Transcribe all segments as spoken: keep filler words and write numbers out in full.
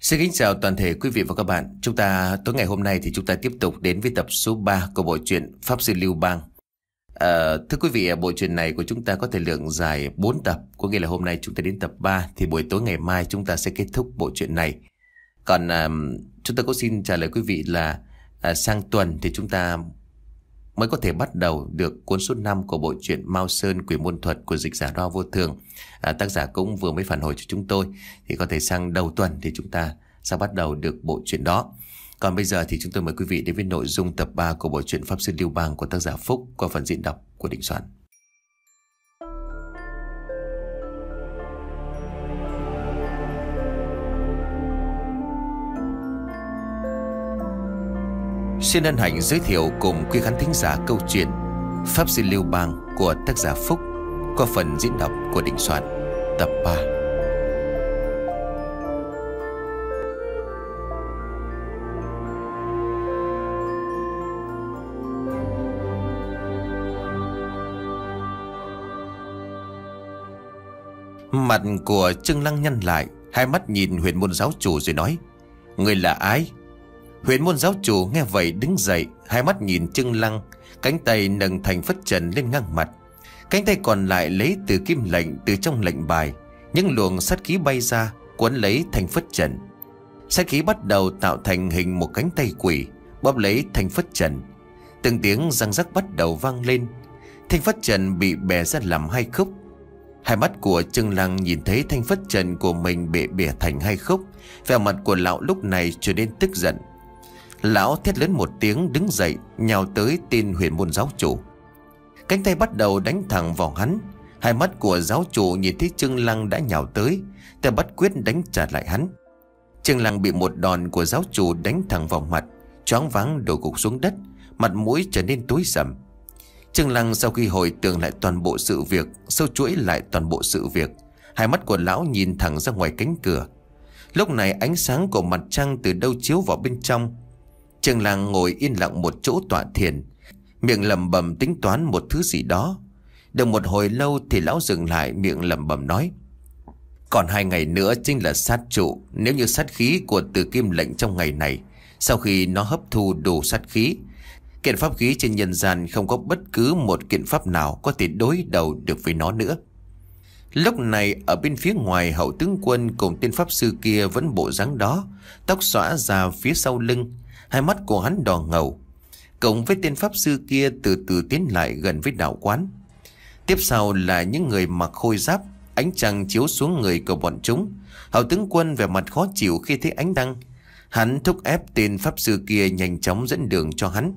Xin kính chào toàn thể quý vị và các bạn. Chúng ta tối ngày hôm nay thì chúng ta tiếp tục đến với tập số ba của bộ truyện Pháp Sư Lưu Bang. À, thưa quý vị, bộ truyện này của chúng ta có thời lượng dài bốn tập, có nghĩa là hôm nay chúng ta đến tập ba thì buổi tối ngày mai chúng ta sẽ kết thúc bộ truyện này. Còn à, chúng ta có xin trả lời quý vị là à, sang tuần thì chúng ta mới có thể bắt đầu được cuốn số năm của bộ truyện Mao Sơn Quỷ Môn Thuật của dịch giả Đoa Vô Thường. À, tác giả cũng vừa mới phản hồi cho chúng tôi, thì có thể sang đầu tuần thì chúng ta sẽ bắt đầu được bộ truyện đó. Còn bây giờ thì chúng tôi mời quý vị đến với nội dung tập ba của bộ truyện Pháp Sư Lưu Bang của tác giả Phúc qua phần diễn đọc của Đình Soạn. Xin hân hạnh giới thiệu cùng quý khán thính giả câu chuyện Pháp Sư Lưu Bang của tác giả Phúc qua phần diễn đọc của Đình Soạn, tập ba. Mặt của Trương Lăng nhăn lại, hai mắt nhìn Huyền Môn giáo chủ rồi nói: "Người là ai?" Huyền Môn giáo chủ nghe vậy đứng dậy, hai mắt nhìn Trương Lăng, cánh tay nâng thành phất trần lên ngang mặt, cánh tay còn lại lấy từ kim lệnh từ trong lệnh bài, những luồng sát khí bay ra cuốn lấy thành phất trần. Sát khí bắt đầu tạo thành hình một cánh tay quỷ bóp lấy thành phất trần. Từng tiếng răng rắc bắt đầu vang lên, thanh phất trần bị bẻ ra làm hai khúc. Hai mắt của Trương Lăng nhìn thấy thanh phất trần của mình bị bẻ thành hai khúc, vẻ mặt của lão lúc này trở nên tức giận. Lão thét lớn một tiếng đứng dậy nhào tới tên Huyền Môn giáo chủ. Cánh tay bắt đầu đánh thẳng vào hắn. Hai mắt của giáo chủ nhìn thấy Trương Lăng đã nhào tới, tay bắt quyết đánh trả lại hắn. Trương Lăng bị một đòn của giáo chủ đánh thẳng vào mặt, choáng váng đổ gục xuống đất, mặt mũi trở nên tối sầm. Trương Lăng sau khi hồi tưởng lại toàn bộ sự việc, sâu chuỗi lại toàn bộ sự việc, hai mắt của lão nhìn thẳng ra ngoài cánh cửa. Lúc này ánh sáng của mặt trăng từ đâu chiếu vào bên trong. Trương Lăng ngồi yên lặng một chỗ tọa thiền, miệng lẩm bẩm tính toán một thứ gì đó. Được một hồi lâu thì lão dừng lại, miệng lẩm bẩm nói: "Còn hai ngày nữa chính là sát trụ. Nếu như sát khí của Từ Kim lệnh trong ngày này, sau khi nó hấp thu đủ sát khí, kiện pháp khí trên nhân gian không có bất cứ một kiện pháp nào có thể đối đầu được với nó nữa." Lúc này ở bên phía ngoài, Hậu tướng quân cùng tên pháp sư kia vẫn bộ dáng đó, tóc xõa ra phía sau lưng, hai mắt của hắn đỏ ngầu. Cùng với tên pháp sư kia từ từ tiến lại gần với đạo quán. Tiếp sau là những người mặc khôi giáp, ánh trăng chiếu xuống người của bọn chúng. Hậu tướng quân vẻ mặt khó chịu khi thấy ánh đăng. Hắn thúc ép tên pháp sư kia nhanh chóng dẫn đường cho hắn.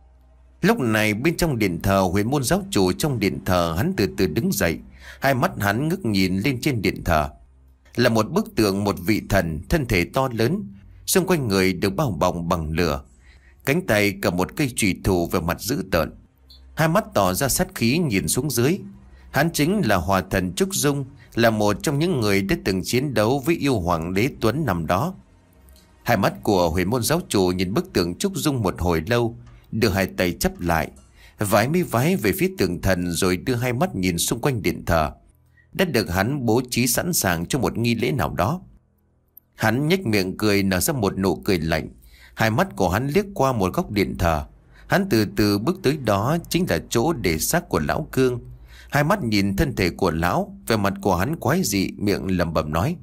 Lúc này bên trong điện thờ Huyền Môn giáo chủ, trong điện thờ hắn từ từ đứng dậy, hai mắt hắn ngước nhìn lên trên điện thờ. Là một bức tượng một vị thần, thân thể to lớn, xung quanh người được bao bọc bằng lửa, cánh tay cầm một cây chùy thủ, về mặt dữ tợn, hai mắt tỏ ra sát khí nhìn xuống dưới. Hắn chính là Hòa Thần Trúc Dung, là một trong những người đã từng chiến đấu với yêu hoàng đế Tuấn năm đó. Hai mắt của Huyền Môn giáo chủ nhìn bức tượng Trúc Dung một hồi lâu, đưa hai tay chắp lại, vái mi vái về phía tượng thần, rồi đưa hai mắt nhìn xung quanh điện thờ đã được hắn bố trí sẵn sàng cho một nghi lễ nào đó. Hắn nhếch miệng cười, nở ra một nụ cười lạnh. Hai mắt của hắn liếc qua một góc điện thờ. Hắn từ từ bước tới đó, chính là chỗ để xác của lão Cương. Hai mắt nhìn thân thể của lão, vẻ mặt của hắn quái dị, miệng lẩm bẩm nói: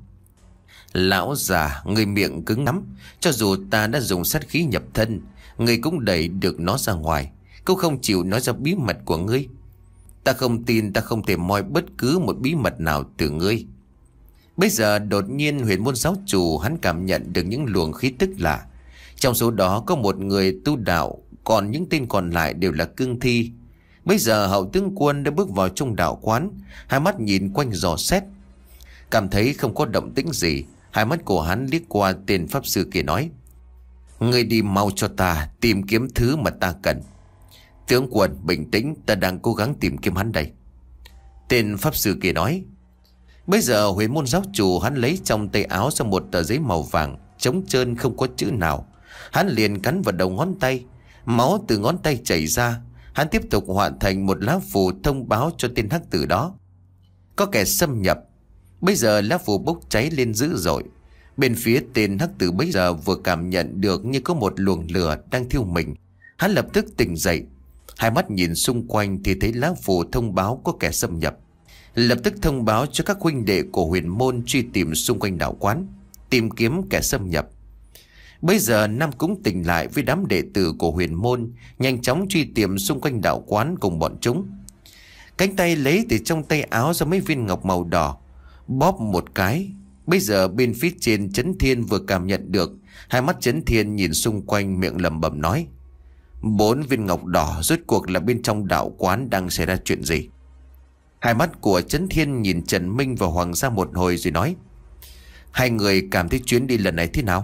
"Lão già, người miệng cứng lắm. Cho dù ta đã dùng sát khí nhập thân, người cũng đẩy được nó ra ngoài, cũng không chịu nói ra bí mật của ngươi. Ta không tin, ta không thể moi bất cứ một bí mật nào từ ngươi." Bây giờ đột nhiên Huyền Môn giáo chủ hắn cảm nhận được những luồng khí tức lạ. Trong số đó có một người tu đạo, còn những tên còn lại đều là cương thi. Bây giờ Hậu tướng quân đã bước vào trong đạo quán, hai mắt nhìn quanh dò xét, cảm thấy không có động tĩnh gì. Hai mắt của hắn liếc qua tên pháp sư kia nói: "Ngươi đi mau cho ta tìm kiếm thứ mà ta cần." "Tướng quân bình tĩnh, ta đang cố gắng tìm kiếm hắn đây." Tên pháp sư kia nói. Bây giờ Huyền Môn giáo chủ hắn lấy trong tay áo ra một tờ giấy màu vàng trống trơn không có chữ nào. Hắn liền cắn vào đầu ngón tay, máu từ ngón tay chảy ra. Hắn tiếp tục hoàn thành một lá phù thông báo cho tên hắc tử đó: "Có kẻ xâm nhập." Bây giờ lá phù bốc cháy lên dữ dội. Bên phía tên hắc tử bấy giờ vừa cảm nhận được như có một luồng lửa đang thiêu mình. Hắn lập tức tỉnh dậy. Hai mắt nhìn xung quanh thì thấy lá phù thông báo có kẻ xâm nhập. Lập tức thông báo cho các huynh đệ của huyền môn truy tìm xung quanh đạo quán, tìm kiếm kẻ xâm nhập. Bây giờ Nam cũng tỉnh lại với đám đệ tử của huyền môn, nhanh chóng truy tìm xung quanh đạo quán cùng bọn chúng. Cánh tay lấy từ trong tay áo ra mấy viên ngọc màu đỏ, bóp một cái. Bây giờ bên phía trên Chấn Thiên vừa cảm nhận được. Hai mắt Chấn Thiên nhìn xung quanh, miệng lẩm bẩm nói: bốn viên ngọc đỏ, rốt cuộc là bên trong đạo quán đang xảy ra chuyện gì? Hai mắt của Chấn Thiên nhìn Trần Minh và Hoàng gia một hồi rồi nói: hai người cảm thấy chuyến đi lần này thế nào?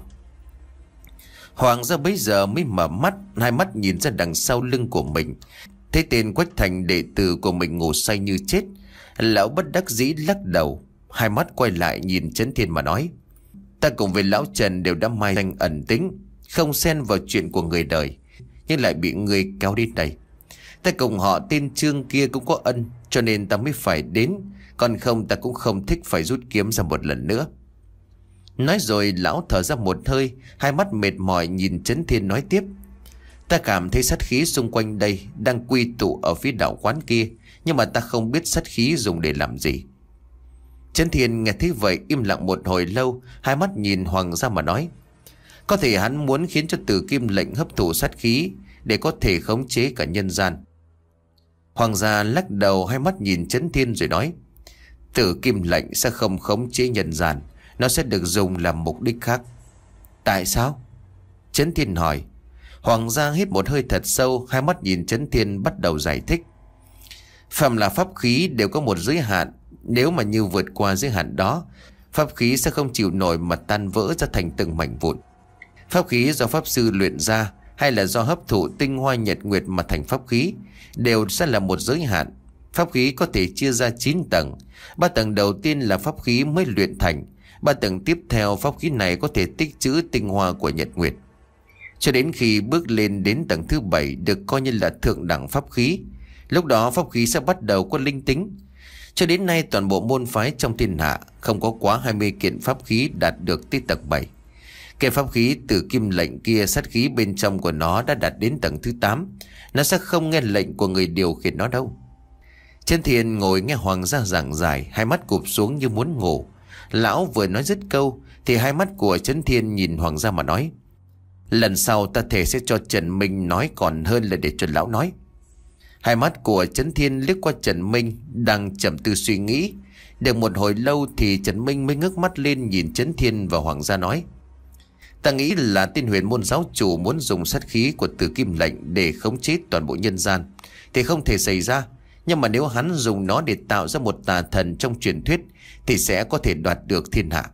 Hoàng gia bấy giờ mới mở mắt, hai mắt nhìn ra đằng sau lưng của mình, thấy tên Quách Thành đệ tử của mình ngủ say như chết. Lão bất đắc dĩ lắc đầu, hai mắt quay lại nhìn Chấn Thiên mà nói: ta cùng với lão Trần đều đã mai danh ẩn tính, không xen vào chuyện của người đời, nhưng lại bị người kéo đến đây. Ta cùng họ tên Trương kia cũng có ân, cho nên ta mới phải đến, còn không ta cũng không thích phải rút kiếm ra một lần nữa. Nói rồi lão thở ra một hơi, hai mắt mệt mỏi nhìn Chấn Thiên nói tiếp: ta cảm thấy sát khí xung quanh đây đang quy tụ ở phía đạo quán kia, nhưng mà ta không biết sát khí dùng để làm gì. Chấn Thiên nghe thấy vậy im lặng một hồi lâu, hai mắt nhìn Hoàng gia mà nói: có thể hắn muốn khiến cho Tử Kim Lệnh hấp thụ sát khí để có thể khống chế cả nhân gian. Hoàng gia lắc đầu, hai mắt nhìn Chấn Thiên rồi nói: Tử Kim Lệnh sẽ không khống chế nhân gian, nó sẽ được dùng làm mục đích khác. Tại sao? Chấn Thiên hỏi. Hoàng gia hít một hơi thật sâu, hai mắt nhìn Chấn Thiên bắt đầu giải thích: phàm là pháp khí đều có một giới hạn, nếu mà như vượt qua giới hạn đó, pháp khí sẽ không chịu nổi mà tan vỡ ra thành từng mảnh vụn. Pháp khí do pháp sư luyện ra hay là do hấp thụ tinh hoa nhật nguyệt mà thành pháp khí đều sẽ là một giới hạn. Pháp khí có thể chia ra chín tầng. Ba tầng đầu tiên là pháp khí mới luyện thành. Ba tầng tiếp theo pháp khí này có thể tích trữ tinh hoa của nhật nguyệt, cho đến khi bước lên đến tầng thứ bảy được coi như là thượng đẳng pháp khí. Lúc đó pháp khí sẽ bắt đầu có linh tính. Cho đến nay toàn bộ môn phái trong thiên hạ không có quá hai mươi kiện pháp khí đạt được tới tầng bảy. Cái pháp khí Tử Kim Lệnh kia, sát khí bên trong của nó đã đạt đến tầng thứ tám. Nó sẽ không nghe lệnh của người điều khiển nó đâu. Chấn Thiên ngồi nghe Hoàng gia giảng giải, hai mắt cụp xuống như muốn ngủ. Lão vừa nói dứt câu thì hai mắt của Chấn Thiên nhìn Hoàng gia mà nói: lần sau ta thề sẽ cho Trần Minh nói còn hơn là để cho lão nói. Hai mắt của Chấn Thiên liếc qua Trần Minh đang trầm tư suy nghĩ. Được một hồi lâu thì Trần Minh mới ngước mắt lên nhìn Chấn Thiên và Hoàng gia nói: ta nghĩ là tên huyền môn giáo chủ muốn dùng sát khí của Tử Kim Lệnh để khống chế toàn bộ nhân gian thì không thể xảy ra. Nhưng mà nếu hắn dùng nó để tạo ra một tà thần trong truyền thuyết thì sẽ có thể đoạt được thiên hạ.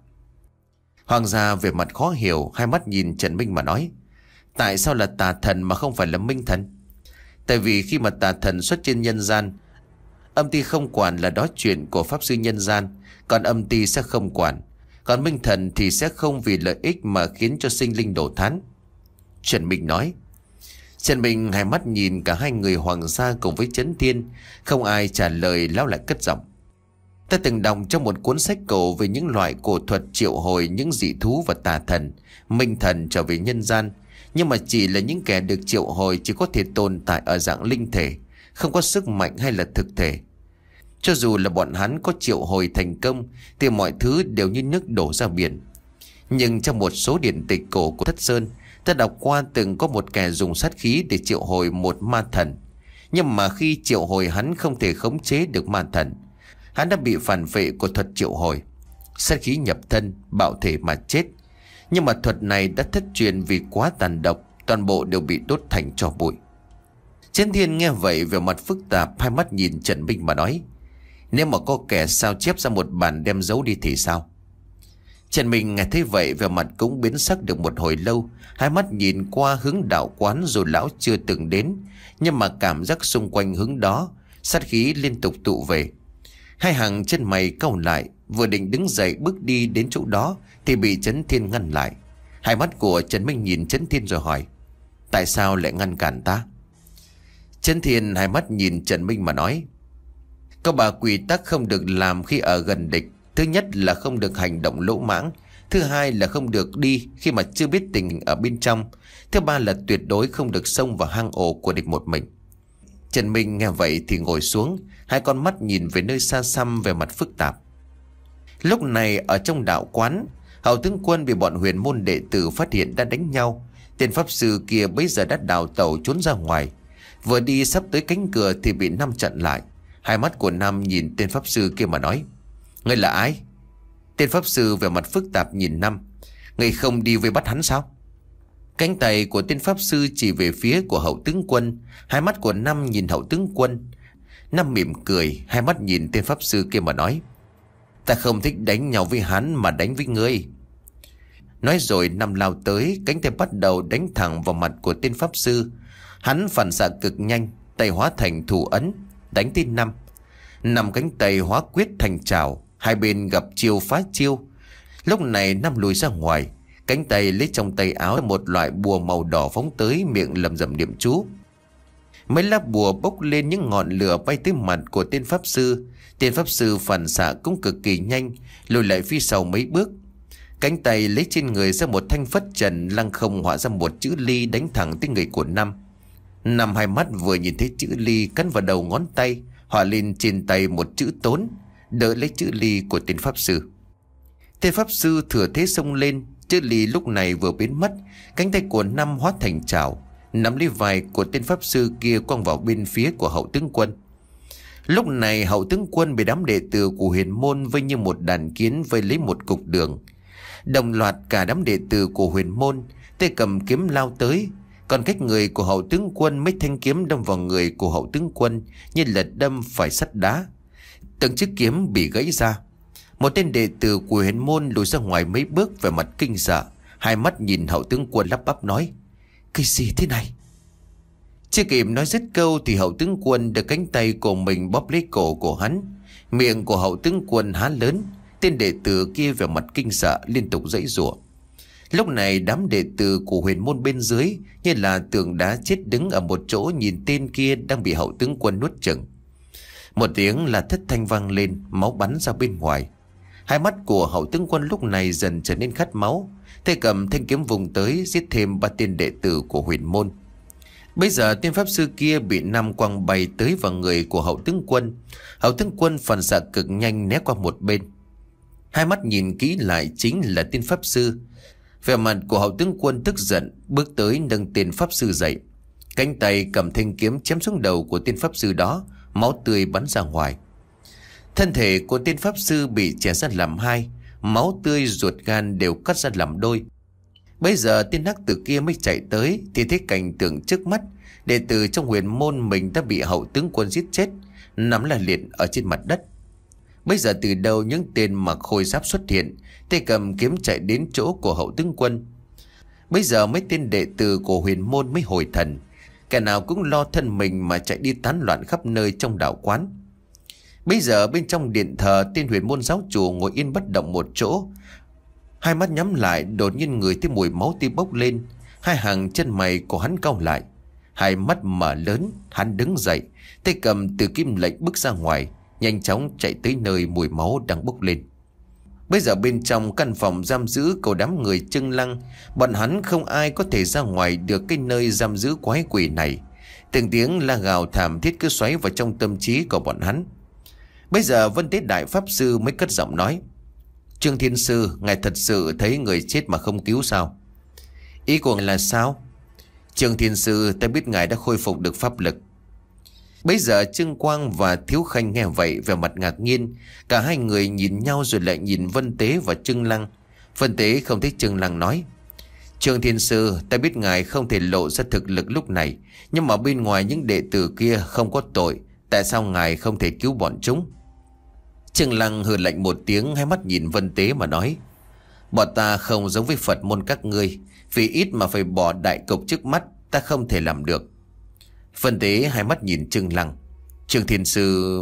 Hoàng gia về mặt khó hiểu, hai mắt nhìn Trần Minh mà nói: tại sao là tà thần mà không phải là minh thần? Tại vì khi mà tà thần xuất trên nhân gian, âm ty không quản là đó chuyện của pháp sư nhân gian, còn âm ty sẽ không quản. Còn minh thần thì sẽ không vì lợi ích mà khiến cho sinh linh đổ thán. Trần Minh nói. Trần Minh hai mắt nhìn cả hai người Hoàng gia cùng với Chấn Thiên, không ai trả lời. Lão lại cất giọng: ta từng đọc trong một cuốn sách cổ về những loại cổ thuật triệu hồi những dị thú và tà thần, minh thần trở về nhân gian. Nhưng mà chỉ là những kẻ được triệu hồi chỉ có thể tồn tại ở dạng linh thể, không có sức mạnh hay là thực thể. Cho dù là bọn hắn có triệu hồi thành công thì mọi thứ đều như nước đổ ra biển. Nhưng trong một số điển tịch cổ của Thất Sơn, ta đọc qua từng có một kẻ dùng sát khí để triệu hồi một ma thần. Nhưng mà khi triệu hồi hắn không thể khống chế được ma thần. Hắn đã bị phản vệ của thuật triệu hồi, sát khí nhập thân, bạo thể mà chết. Nhưng mà thuật này đã thất truyền vì quá tàn độc, toàn bộ đều bị đốt thành tro bụi. Chấn Thiên nghe vậy về mặt phức tạp, hai mắt nhìn Trần Minh mà nói: nếu mà có kẻ sao chép ra một bản đem giấu đi thì sao? Trần Minh nghe thấy vậy về mặt cũng biến sắc được một hồi lâu, hai mắt nhìn qua hướng đạo quán dù lão chưa từng đến, nhưng mà cảm giác xung quanh hướng đó sát khí liên tục tụ về. Hai hàng chân mày cau lại, vừa định đứng dậy bước đi đến chỗ đó thì bị Chấn Thiên ngăn lại. Hai mắt của Trần Minh nhìn Chấn Thiên rồi hỏi: tại sao lại ngăn cản ta? Chấn Thiên hai mắt nhìn Trần Minh mà nói: có ba quy tắc không được làm khi ở gần địch. Thứ nhất là không được hành động lỗ mãng. Thứ hai là không được đi khi mà chưa biết tình hình ở bên trong. Thứ ba là tuyệt đối không được xông vào hang ổ của địch một mình. Trần Minh nghe vậy thì ngồi xuống, hai con mắt nhìn về nơi xa xăm về mặt phức tạp. Lúc này ở trong đạo quán, Hậu tướng quân bị bọn huyền môn đệ tử phát hiện đã đánh nhau. Tên pháp sư kia bây giờ đã đào tẩu trốn ra ngoài. Vừa đi sắp tới cánh cửa thì bị Năm chặn lại. Hai mắt của Năm nhìn tên pháp sư kia mà nói: "Ngươi là ai?" Tên pháp sư về mặt phức tạp nhìn Năm: "Ngươi không đi với bắt hắn sao?" Cánh tay của tên pháp sư chỉ về phía của Hậu tướng quân. Hai mắt của Năm nhìn Hậu tướng quân. Năm mỉm cười, hai mắt nhìn tên pháp sư kia mà nói: "Ta không thích đánh nhau với hắn mà đánh với ngươi." Nói rồi Năm lao tới, cánh tay bắt đầu đánh thẳng vào mặt của tên pháp sư. Hắn phản xạ cực nhanh, tay hóa thành thủ ấn, đánh tên Năm. Năm cánh tay hóa quyết thành trảo, hai bên gặp chiêu phá chiêu. Lúc này Năm lùi ra ngoài, cánh tay lấy trong tay áo một loại bùa màu đỏ phóng tới, miệng lẩm bẩm niệm chú. Mấy lá bùa bốc lên những ngọn lửa bay tới mặt của tên pháp sư. Tên pháp sư phản xạ cũng cực kỳ nhanh, lùi lại phía sau mấy bước. Cánh tay lấy trên người ra một thanh phất trần lăng không hóa ra một chữ ly đánh thẳng tới người của Năm. Năm hai mắt vừa nhìn thấy chữ ly cắn vào đầu ngón tay, hòa lên trên tay một chữ tốn, đỡ lấy chữ ly của tên pháp sư. Tên pháp sư thừa thế xông lên, chữ ly lúc này vừa biến mất, cánh tay của Năm hóa thành chảo, nắm lấy vai của tên pháp sư kia quăng vào bên phía của Hậu tướng quân. Lúc này Hậu tướng quân bị đám đệ tử của huyền môn vây như một đàn kiến vây lấy một cục đường. Đồng loạt cả đám đệ tử của huyền môn tay cầm kiếm lao tới, còn cách người của Hậu tướng quân mấy thanh kiếm đâm vào người của Hậu tướng quân như lật đâm phải sắt đá. Từng chiếc kiếm bị gãy ra. Một tên đệ tử của huyền môn lùi ra ngoài mấy bước về mặt kinh sợ, hai mắt nhìn Hậu tướng quân lắp bắp nói: "Cái gì thế này?" Chưa kịp nói dứt câu thì Hậu tướng quân được cánh tay của mình bóp lấy cổ của hắn. Miệng của Hậu tướng quân há lớn. Tên đệ tử kia về mặt kinh sợ liên tục giãy giụa. Lúc này đám đệ tử của huyền môn bên dưới như là tượng đá chết đứng ở một chỗ, nhìn tên kia đang bị Hậu tướng quân nuốt chửng. Một tiếng là thất thanh vang lên, máu bắn ra bên ngoài. Hai mắt của Hậu tướng quân lúc này dần trở nên khát máu, tay cầm thanh kiếm vùng tới giết thêm ba tên đệ tử của huyền môn. Bây giờ tên pháp sư kia bị Năm quăng bay tới vào người của Hậu tướng quân. Hậu tướng quân phản xạ cực nhanh né qua một bên. Hai mắt nhìn kỹ lại chính là tên pháp sư. Vẻ mặt của Hậu tướng quân tức giận, bước tới nâng tên pháp sư dậy. Cánh tay cầm thanh kiếm chém xuống đầu của tên pháp sư đó, máu tươi bắn ra ngoài. Thân thể của tên pháp sư bị chẻ ra làm hai, máu tươi ruột gan đều cắt ra làm đôi. Bây giờ tên hắc tử kia mới chạy tới thì thấy cảnh tượng trước mắt. Đệ tử trong huyền môn mình đã bị Hậu tướng quân giết chết, nằm là liệt ở trên mặt đất. Bây giờ từ đâu những tên mặc khôi giáp xuất hiện, tay cầm kiếm chạy đến chỗ của Hậu tướng quân. Bây giờ mấy tên đệ tử của huyền môn mới hồi thần, kẻ nào cũng lo thân mình mà chạy đi tán loạn khắp nơi trong đạo quán. Bây giờ bên trong điện thờ, tên huyền môn giáo chủ ngồi yên bất động một chỗ, hai mắt nhắm lại. Đột nhiên người thấy mùi máu tươi bốc lên, hai hàng chân mày của hắn cau lại, hai mắt mở lớn. Hắn đứng dậy, tay cầm từ kim lệnh bước ra ngoài, nhanh chóng chạy tới nơi mùi máu đang bốc lên. Bây giờ bên trong căn phòng giam giữ của đám người Trương Lăng, bọn hắn không ai có thể ra ngoài được cái nơi giam giữ quái quỷ này. Từng tiếng la gào thảm thiết cứ xoáy vào trong tâm trí của bọn hắn. Bây giờ Vân Tế Đại Pháp Sư mới cất giọng nói: "Trương Thiên Sư, ngài thật sự thấy người chết mà không cứu sao?" "Ý của ngài là sao?" "Trương Thiên Sư, ta biết ngài đã khôi phục được pháp lực." Bây giờ Trương Quang và Thiếu Khanh nghe vậy về mặt ngạc nhiên. Cả hai người nhìn nhau rồi lại nhìn Vân Tế và Trương Lăng. Vân Tế không thích Trương Lăng nói: "Trương Thiên Sư, ta biết ngài không thể lộ ra thực lực lúc này, nhưng mà bên ngoài những đệ tử kia không có tội, tại sao ngài không thể cứu bọn chúng?" Trương Lăng hừ lạnh một tiếng, hai mắt nhìn Vân Tế mà nói: "Bọn ta không giống với Phật môn các ngươi, vì ít mà phải bỏ đại cục trước mắt, ta không thể làm được." Vân Tế hai mắt nhìn Trương Lăng: "Trương Thiên Sư..."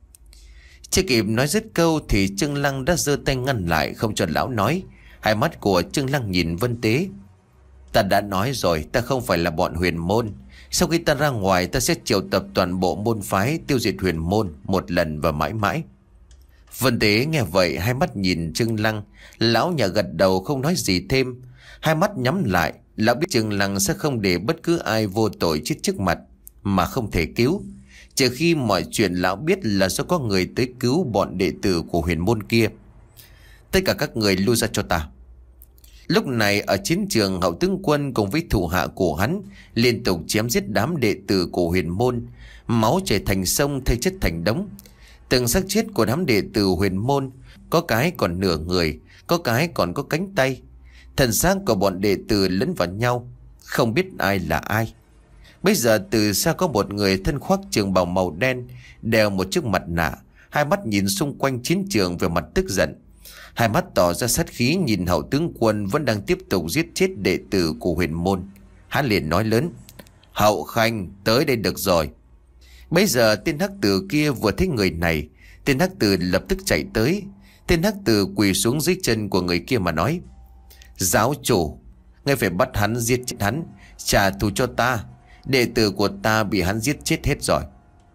Chưa kịp nói dứt câu thì Trương Lăng đã giơ tay ngăn lại, không cho lão nói. Hai mắt của Trương Lăng nhìn Vân Tế: "Ta đã nói rồi, ta không phải là bọn huyền môn. Sau khi ta ra ngoài, ta sẽ triệu tập toàn bộ môn phái tiêu diệt huyền môn một lần và mãi mãi." Vân Tế nghe vậy hai mắt nhìn Trương Lăng. Lão nhà gật đầu không nói gì thêm. Hai mắt nhắm lại. Lão biết Trương Lăng sẽ không để bất cứ ai vô tội chết trước mặt mà không thể cứu, trừ khi mọi chuyện lão biết là do có người tới cứu bọn đệ tử của huyền môn kia. Tất cả các người lui ra cho ta. Lúc này ở chiến trường, Hậu tướng quân cùng với thủ hạ của hắn liên tục chém giết đám đệ tử của huyền môn. Máu chảy thành sông, thây chất thành đống. Từng xác chết của đám đệ tử huyền môn, có cái còn nửa người, có cái còn có cánh tay. Thần xác của bọn đệ tử lẫn vào nhau, không biết ai là ai. Bây giờ từ xa có một người thân khoác trường bào màu đen, đeo một chiếc mặt nạ, hai mắt nhìn xung quanh chiến trường về mặt tức giận. Hai mắt tỏ ra sát khí nhìn Hậu tướng quân vẫn đang tiếp tục giết chết đệ tử của huyền môn. Hắn liền nói lớn: Hậu Khanh, tới đây được rồi. Bây giờ tên hắc tử kia vừa thấy người này, tên hắc tử lập tức chạy tới. Tên hắc tử quỳ xuống dưới chân của người kia mà nói: Giáo chủ, ngươi phải bắt hắn, giết chết hắn, trả thù cho ta. Đệ tử của ta bị hắn giết chết hết rồi.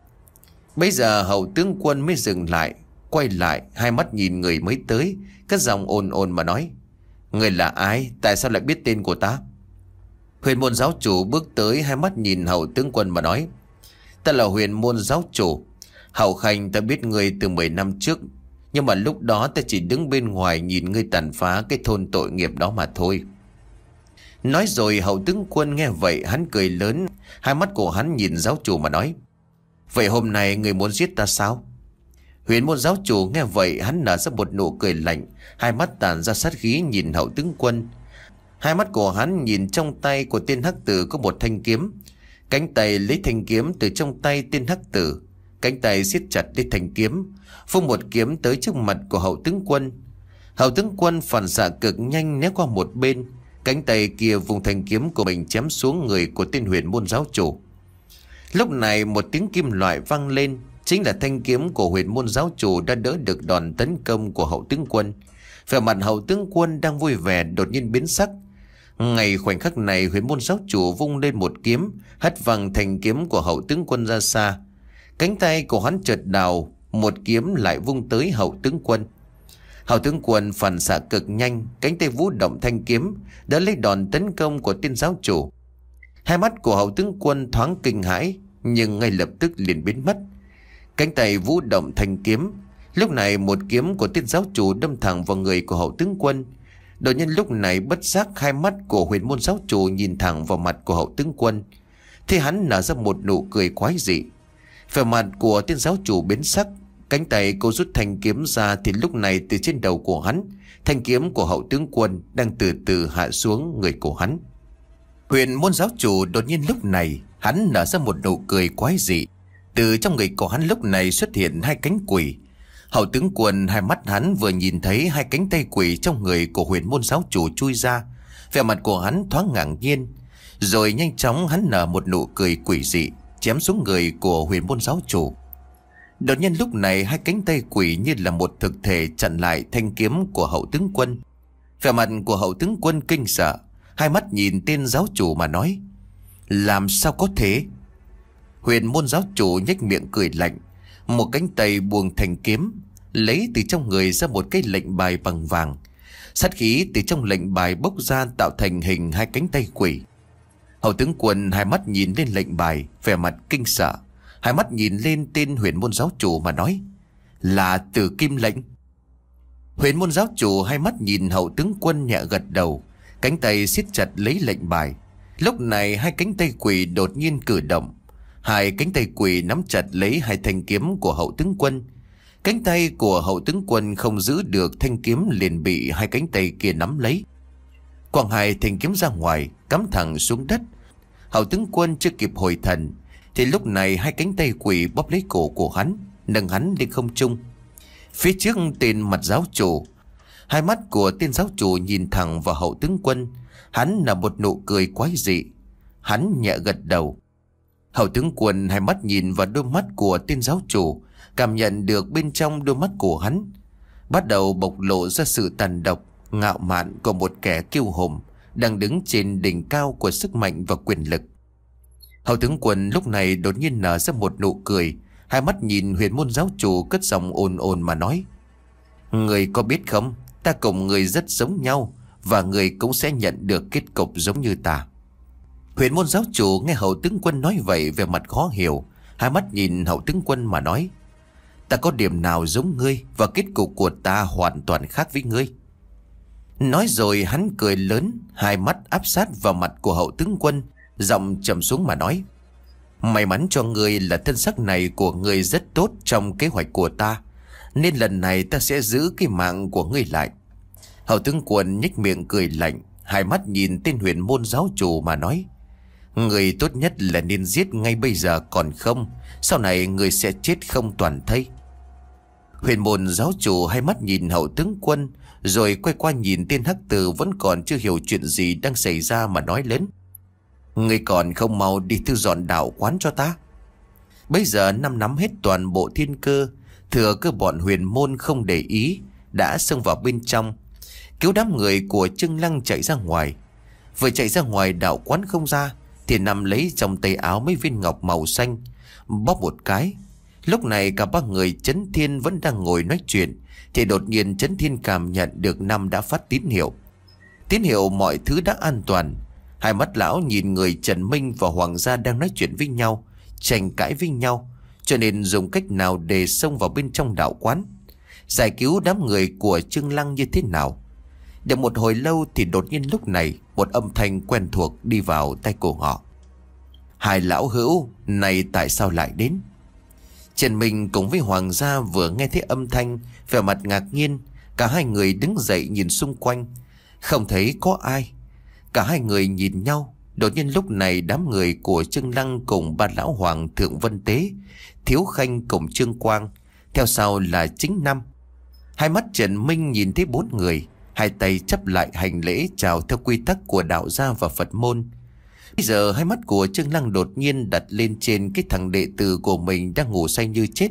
Bây giờ Hậu tướng quân mới dừng lại, quay lại, hai mắt nhìn người mới tới, cất giọng ồn ồn mà nói: Người là ai? Tại sao lại biết tên của ta? Huyền môn giáo chủ bước tới, hai mắt nhìn Hậu tướng quân mà nói: Ta là huyền môn giáo chủ Hậu Khanh. Ta biết ngươi từ mười năm trước, nhưng mà lúc đó ta chỉ đứng bên ngoài nhìn ngươi tàn phá cái thôn tội nghiệp đó mà thôi. Nói rồi Hậu tướng quân nghe vậy hắn cười lớn, hai mắt của hắn nhìn giáo chủ mà nói: Vậy hôm nay người muốn giết ta sao? Huyền môn giáo chủ nghe vậy hắn nở ra một nụ cười lạnh, hai mắt tản ra sát khí nhìn Hậu tướng quân. Hai mắt của hắn nhìn trong tay của tên hắc tử có một thanh kiếm. Cánh tay lấy thanh kiếm từ trong tay tên hắc tử, cánh tay siết chặt lấy thanh kiếm, vung một kiếm tới trước mặt của Hậu tướng quân. Hậu tướng quân phản xạ cực nhanh né qua một bên, cánh tay kia vùng thanh kiếm của mình chém xuống người của tên huyền môn giáo chủ. Lúc này một tiếng kim loại vang lên, chính là thanh kiếm của huyền môn giáo chủ đã đỡ được đòn tấn công của Hậu tướng quân. Vẻ mặt Hậu tướng quân đang vui vẻ đột nhiên biến sắc. Ngay khoảnh khắc này, huyền môn giáo chủ vung lên một kiếm, hất văng thanh kiếm của Hậu tướng quân ra xa. Cánh tay của hắn chợt đào, một kiếm lại vung tới Hậu tướng quân. Hậu tướng quân phản xạ cực nhanh, cánh tay vũ động thanh kiếm đỡ lấy đòn tấn công của tên giáo chủ. Hai mắt của Hậu tướng quân thoáng kinh hãi, nhưng ngay lập tức liền biến mất. Cánh tay vũ động thanh kiếm, lúc này một kiếm của tên giáo chủ đâm thẳng vào người của Hậu tướng quân. Đột nhiên lúc này bất giác hai mắt của huyền môn giáo chủ nhìn thẳng vào mặt của Hậu tướng quân, thì hắn nở ra một nụ cười quái dị. Vẻ mặt của tên giáo chủ biến sắc, cánh tay cô rút thanh kiếm ra, thì lúc này từ trên đầu của hắn, thanh kiếm của Hậu tướng quân đang từ từ hạ xuống người của hắn. Huyền môn giáo chủ đột nhiên lúc này hắn nở ra một nụ cười quái dị. Từ trong người của hắn lúc này xuất hiện hai cánh quỷ. Hậu tướng quân hai mắt hắn vừa nhìn thấy hai cánh tay quỷ trong người của huyền môn giáo chủ chui ra, vẻ mặt của hắn thoáng ngạc nhiên, rồi nhanh chóng hắn nở một nụ cười quỷ dị, chém xuống người của huyền môn giáo chủ. Đột nhiên lúc này hai cánh tay quỷ như là một thực thể chặn lại thanh kiếm của Hậu tướng quân. Vẻ mặt của Hậu tướng quân kinh sợ, hai mắt nhìn tên giáo chủ mà nói: Làm sao có thể? Huyền môn giáo chủ nhếch miệng cười lạnh, một cánh tay buông thành kiếm, lấy từ trong người ra một cái lệnh bài bằng vàng. Sát khí từ trong lệnh bài bốc ra tạo thành hình hai cánh tay quỷ. Hậu tướng quân hai mắt nhìn lên lệnh bài, vẻ mặt kinh sợ, hai mắt nhìn lên tên huyền môn giáo chủ mà nói: Là Tử Kim lệnh. Huyền môn giáo chủ hai mắt nhìn Hậu tướng quân nhẹ gật đầu, cánh tay siết chặt lấy lệnh bài. Lúc này hai cánh tay quỷ đột nhiên cử động, hai cánh tay quỷ nắm chặt lấy hai thanh kiếm của Hậu tướng quân. Cánh tay của Hậu tướng quân không giữ được thanh kiếm, liền bị hai cánh tay kia nắm lấy, quăng hai thanh kiếm ra ngoài, cắm thẳng xuống đất. Hậu tướng quân chưa kịp hồi thần, thì lúc này hai cánh tay quỷ bóp lấy cổ của hắn, nâng hắn lên không trung. Phía trước tên mặt giáo chủ, hai mắt của tên giáo chủ nhìn thẳng vào Hậu tướng quân, hắn là một nụ cười quái dị, hắn nhẹ gật đầu. Hậu tướng quân hai mắt nhìn vào đôi mắt của tên giáo chủ, cảm nhận được bên trong đôi mắt của hắn bắt đầu bộc lộ ra sự tàn độc, ngạo mạn của một kẻ kiêu hùng đang đứng trên đỉnh cao của sức mạnh và quyền lực. Hậu tướng quân lúc này đột nhiên nở ra một nụ cười, hai mắt nhìn huyền môn giáo chủ cất giọng ồn ồn mà nói: Người có biết không, ta cùng người rất giống nhau, và người cũng sẽ nhận được kết cục giống như ta. Huyền môn giáo chủ nghe hậu tướng quân nói vậy về mặt khó hiểu, hai mắt nhìn hậu tướng quân mà nói: Ta có điểm nào giống ngươi, và kết cục của ta hoàn toàn khác với ngươi. Nói rồi hắn cười lớn, hai mắt áp sát vào mặt của hậu tướng quân, giọng trầm xuống mà nói: May mắn cho ngươi là thân sắc này của ngươi rất tốt trong kế hoạch của ta, nên lần này ta sẽ giữ cái mạng của ngươi lại. Hậu tướng quân nhếch miệng cười lạnh, hai mắt nhìn tên huyền môn giáo chủ mà nói: Người tốt nhất là nên giết ngay bây giờ, còn không sau này người sẽ chết không toàn thây. Huyền môn giáo chủ hai mắt nhìn hậu tướng quân, rồi quay qua nhìn tên hắc tử vẫn còn chưa hiểu chuyện gì đang xảy ra mà nói lớn: Người còn không mau đi thu dọn đạo quán cho ta. Bây giờ năm nắm hết toàn bộ thiên cơ, thừa cơ bọn huyền môn không để ý đã xông vào bên trong, cứu đám người của Trương Lăng chạy ra ngoài. Vừa chạy ra ngoài đạo quán không ra thì nằm lấy trong tay áo mấy viên ngọc màu xanh, bóp một cái. Lúc này cả ba người Chấn Thiên vẫn đang ngồi nói chuyện, thì đột nhiên Chấn Thiên cảm nhận được Năm đã phát tín hiệu. Tín hiệu mọi thứ đã an toàn. Hai mắt lão nhìn người Trần Minh và Hoàng gia đang nói chuyện với nhau, tranh cãi với nhau, cho nên dùng cách nào để xông vào bên trong đạo quán, giải cứu đám người của Trương Lăng như thế nào. Được một hồi lâu thì đột nhiên lúc này một âm thanh quen thuộc đi vào tai cổ họ: Hai lão hữu này tại sao lại đến? Trần Minh cùng với Hoàng gia vừa nghe thấy âm thanh, vẻ mặt ngạc nhiên. Cả hai người đứng dậy nhìn xung quanh, không thấy có ai. Cả hai người nhìn nhau. Đột nhiên lúc này đám người của Trương Lăng cùng ba lão hoàng thượng Vân Tế, Thiếu Khanh cùng Trương Quang, theo sau là chính Năm. Hai mắt Trần Minh nhìn thấy bốn người, hai tay chắp lại hành lễ chào theo quy tắc của đạo gia và Phật môn. Bây giờ hai mắt của Trương Lăng đột nhiên đặt lên trên cái thằng đệ tử của mình đang ngủ say như chết.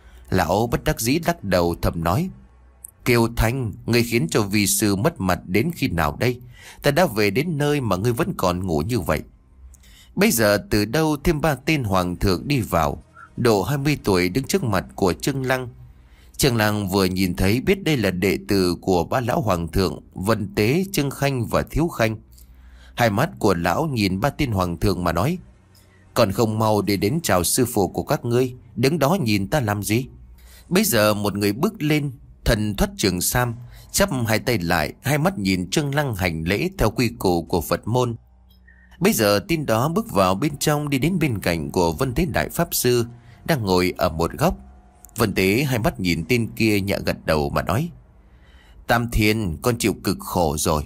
Lão bất đắc dĩ lắc đầu thầm nói: Kiều Thanh, ngươi khiến cho vi sư mất mặt đến khi nào đây? Ta đã về đến nơi mà ngươi vẫn còn ngủ như vậy. Bây giờ từ đâu thêm ba tên hoàng thượng đi vào, độ hai mươi tuổi đứng trước mặt của Trương Lăng. Trương Lăng vừa nhìn thấy biết đây là đệ tử của ba lão hoàng thượng Vân Tế, Trương Khanh và Thiếu Khanh. Hai mắt của lão nhìn ba tên hoàng thượng mà nói: Còn không mau để đến chào sư phụ của các ngươi, đứng đó nhìn ta làm gì? Bây giờ một người bước lên, thần thoát trường sam, chắp hai tay lại, hai mắt nhìn Trương Lăng hành lễ theo quy củ của Phật môn. Bây giờ tên đó bước vào bên trong, đi đến bên cạnh của Vân Tế đại pháp sư đang ngồi ở một góc. Vân Tế hai mắt nhìn tên kia nhẹ gật đầu mà nói: Tam Thiên, con chịu cực khổ rồi.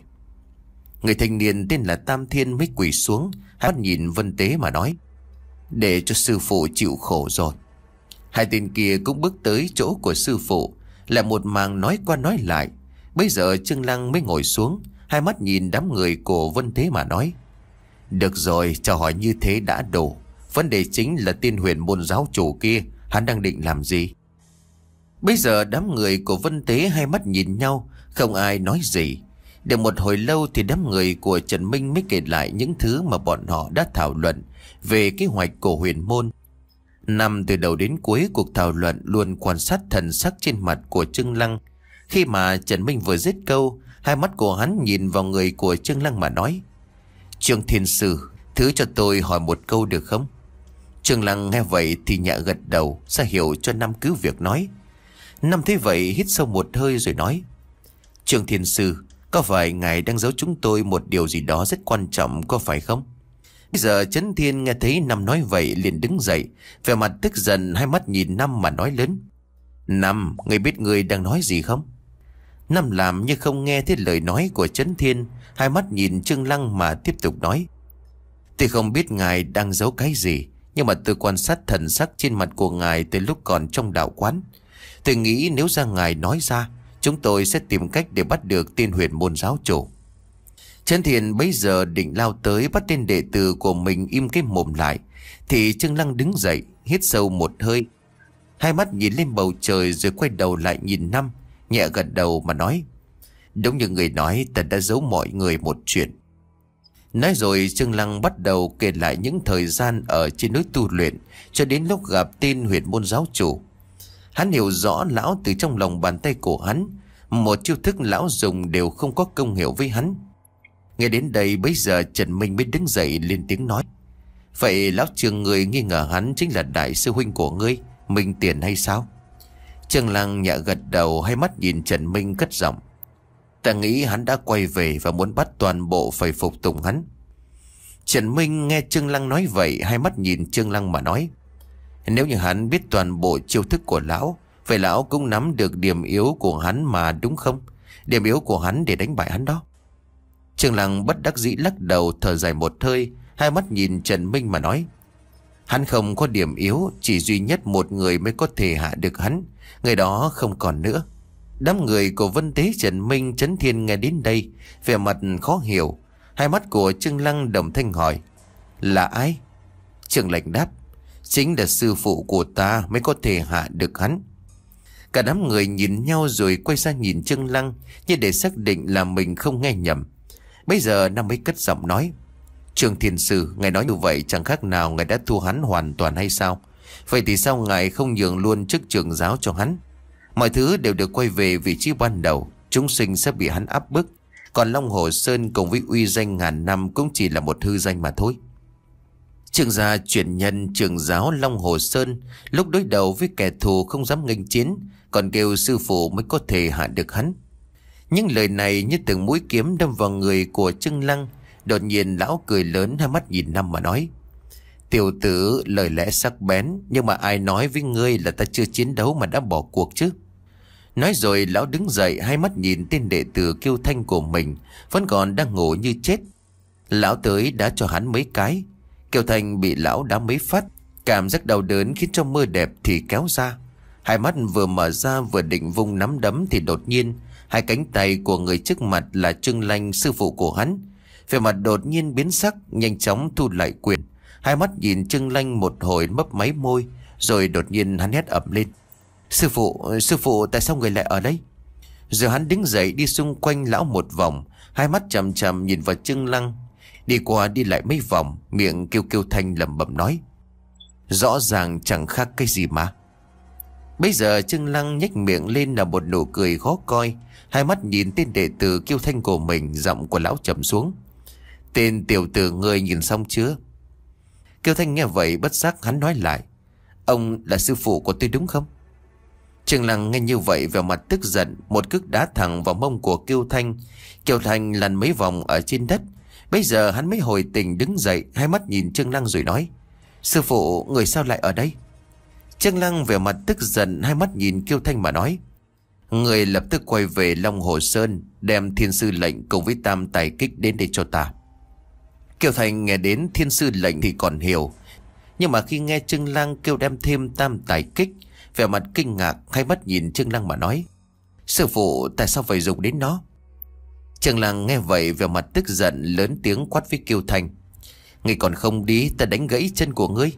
Người thanh niên tên là Tam Thiên mới quỳ xuống, hai mắt nhìn Vân Tế mà nói: Để cho sư phụ chịu khổ rồi. Hai tên kia cũng bước tới chỗ của sư phụ, lại một màng nói qua nói lại. Bây giờ Trương Lăng mới ngồi xuống, hai mắt nhìn đám người của Vân Tế mà nói: Được rồi, chào hỏi như thế đã đủ. Vấn đề chính là tên huyền môn giáo chủ kia, hắn đang định làm gì? Bây giờ đám người của Vân Tế hai mắt nhìn nhau, không ai nói gì. Được một hồi lâu thì đám người của Trần Minh mới kể lại những thứ mà bọn họ đã thảo luận về kế hoạch của huyền môn. Năm từ đầu đến cuối cuộc thảo luận luôn quan sát thần sắc trên mặt của Trương Lăng. Khi mà Trần Minh vừa dứt câu, hai mắt của hắn nhìn vào người của Trương Lăng mà nói: Trương Thiên Sư, thứ cho tôi hỏi một câu được không? Trương Lăng nghe vậy thì nhẹ gật đầu, ra hiệu cho Năm cứ việc nói. Năm thấy vậy hít sâu một hơi rồi nói: Trương Thiên Sư, có phải ngài đang giấu chúng tôi một điều gì đó rất quan trọng có phải không? Bây giờ Chấn Thiên nghe thấy Năm nói vậy liền đứng dậy, vẻ mặt tức giận, hai mắt nhìn Năm mà nói lớn: Năm, ngươi biết ngươi đang nói gì không? Năm làm như không nghe thấy lời nói của Chấn Thiên, hai mắt nhìn Trương Lăng mà tiếp tục nói: Tôi không biết ngài đang giấu cái gì, nhưng mà tôi quan sát thần sắc trên mặt của ngài từ lúc còn trong đạo quán. Tôi nghĩ nếu ra ngài nói ra, chúng tôi sẽ tìm cách để bắt được tên huyền môn giáo chủ. Trấn Thiên bấy giờ định lao tới bắt tên đệ tử của mình im cái mồm lại, thì Trương Lăng đứng dậy, hít sâu một hơi, hai mắt nhìn lên bầu trời rồi quay đầu lại nhìn Năm, nhẹ gật đầu mà nói: Đúng như người nói, ta đã giấu mọi người một chuyện. Nói rồi Trương Lăng bắt đầu kể lại những thời gian ở trên núi tu luyện cho đến lúc gặp tên huyền môn giáo chủ. Hắn hiểu rõ lão từ trong lòng bàn tay của hắn. Một chiêu thức lão dùng đều không có công hiệu với hắn. Nghe đến đây bấy giờ Trần Minh mới đứng dậy lên tiếng nói: Vậy lão Trương người nghi ngờ hắn chính là đại sư huynh của ngươi, Minh Tiền hay sao? Trương Lăng nhẹ gật đầu, hai mắt nhìn Trần Minh cất giọng: Ta nghĩ hắn đã quay về và muốn bắt toàn bộ phải phục tùng hắn. Trần Minh nghe Trương Lăng nói vậy, hai mắt nhìn Trương Lăng mà nói: Nếu như hắn biết toàn bộ chiêu thức của lão, vậy lão cũng nắm được điểm yếu của hắn mà đúng không? Điểm yếu của hắn để đánh bại hắn đó. Trương Lăng bất đắc dĩ lắc đầu, thở dài một hơi, hai mắt nhìn Trần Minh mà nói: Hắn không có điểm yếu, chỉ duy nhất một người mới có thể hạ được hắn. Người đó không còn nữa. Đám người của Vân Tế, Trần Minh, Trấn Thiên nghe đến đây vẻ mặt khó hiểu. Hai mắt của Trương Lăng đồng thanh hỏi: Là ai? Trương Lệnh đáp: Chính là sư phụ của ta mới có thể hạ được hắn. Cả đám người nhìn nhau rồi quay sang nhìn Trương Lăng, như để xác định là mình không nghe nhầm. Bây giờ Nam mới cất giọng nói: Trương Thiên Sư, ngài nói như vậy chẳng khác nào ngài đã thua hắn hoàn toàn hay sao? Vậy thì sao ngài không nhường luôn chức trưởng giáo cho hắn? Mọi thứ đều được quay về vị trí ban đầu. Chúng sinh sẽ bị hắn áp bức. Còn Long Hồ Sơn cùng với uy danh ngàn năm cũng chỉ là một hư danh mà thôi. Trương gia truyền nhân trưởng giáo Long Hồ Sơn lúc đối đầu với kẻ thù không dám nghênh chiến, còn kêu sư phụ mới có thể hạ được hắn. Những lời này như từng mũi kiếm đâm vào người của Trương Lăng. Đột nhiên lão cười lớn, hai mắt nhìn Năm mà nói: Tiểu tử lời lẽ sắc bén, nhưng mà ai nói với ngươi là ta chưa chiến đấu mà đã bỏ cuộc chứ? Nói rồi lão đứng dậy, hai mắt nhìn tên đệ tử Kiêu Thanh của mình vẫn còn đang ngủ như chết. Lão tới đã cho hắn mấy cái. Kiêu Thanh bị lão đá mấy phát, cảm giác đau đớn khiến cho mơ đẹp thì kéo ra. Hai mắt vừa mở ra vừa định vung nắm đấm thì đột nhiên hai cánh tay của người trước mặt là Trương Lanh, sư phụ của hắn, vẻ mặt đột nhiên biến sắc, nhanh chóng thu lại quyền. Hai mắt nhìn Trương Lanh một hồi mấp máy môi, rồi đột nhiên hắn hét ầm lên: Sư phụ, sư phụ, tại sao người lại ở đây? Rồi hắn đứng dậy đi xung quanh lão một vòng, hai mắt chằm chằm nhìn vào Trương Lăng, đi qua đi lại mấy vòng, miệng kêu kêu thanh lẩm bẩm nói: Rõ ràng chẳng khác cái gì mà. Bây giờ Trương Lăng nhếch miệng lên là một nụ cười khó coi, hai mắt nhìn tên đệ tử Kiêu Thanh của mình, giọng của lão trầm xuống: Tên tiểu tử ngươi nhìn xong chưa? Kiêu Thanh nghe vậy bất giác hắn nói lại: Ông là sư phụ của tôi đúng không? Trương Lăng nghe như vậy vẻ mặt tức giận, một cước đá thẳng vào mông của Kiêu Thanh. Kiêu Thanh lăn mấy vòng ở trên đất. Bây giờ hắn mới hồi tỉnh đứng dậy, hai mắt nhìn Trương Lăng rồi nói: Sư phụ, người sao lại ở đây? Trương Lăng vẻ mặt tức giận, hai mắt nhìn Kiêu Thanh mà nói: Người lập tức quay về Long Hồ Sơn, đem thiên sư lệnh cùng với tam tài kích đến đây cho ta. Kiêu Thanh nghe đến thiên sư lệnh thì còn hiểu, nhưng mà khi nghe Trương Lăng kêu đem thêm tam tài kích, vẻ mặt kinh ngạc, hai mắt nhìn Trương Lăng mà nói: Sư phụ, tại sao phải dùng đến nó? Trương Lăng nghe vậy vẻ mặt tức giận, lớn tiếng quát với Kiêu Thanh: Ngươi còn không đi, ta đánh gãy chân của ngươi.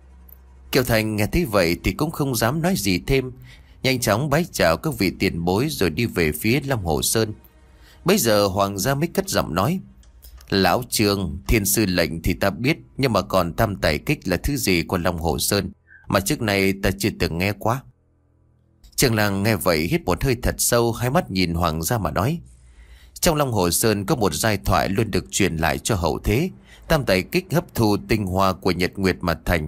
Kiêu Thanh nghe thấy vậy thì cũng không dám nói gì thêm, nhanh chóng bái chào các vị tiền bối rồi đi về phía Long Hồ Sơn. Bây giờ Hoàng gia mới cất giọng nói: Lão Trương, thiên sư lệnh thì ta biết, nhưng mà còn tam tài kích là thứ gì của Long Hồ Sơn mà trước này ta chưa từng nghe quá. Trương Lăng nghe vậy hít một hơi thật sâu, hai mắt nhìn Hoàng gia mà nói: Trong Long Hồ Sơn có một giai thoại luôn được truyền lại cho hậu thế. Tam tài kích hấp thu tinh hoa của nhật nguyệt mà thành.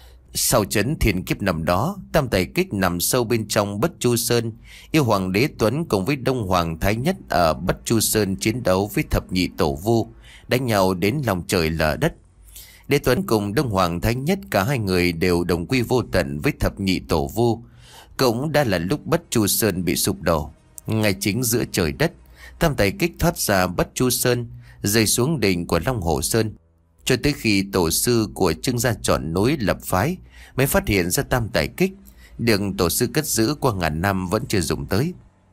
Sau chấn thiên kiếp năm đó, tam tài kích nằm sâu bên trong Bất Chu Sơn. Yêu Hoàng Đế Tuấn cùng với Đông Hoàng Thái Nhất ở Bất Chu Sơn chiến đấu với thập nhị tổ vu, đánh nhau đến lòng trời lở đất. Đế Tuấn cùng Đông Hoàng Thái Nhất cả hai người đều đồng quy vô tận với thập nhị tổ vu. Cũng đã là lúc Bất Chu Sơn bị sụp đổ. Ngay chính giữa trời đất, tam tài kích thoát ra Bất Chu Sơn, rơi xuống đỉnh của Long Hồ Sơn. Cho tới khi tổ sư của Trương gia chọn núi lập phái mới phát hiện ra tam tài kích, đường tổ sư cất giữ qua ngàn năm vẫn chưa dùng tới.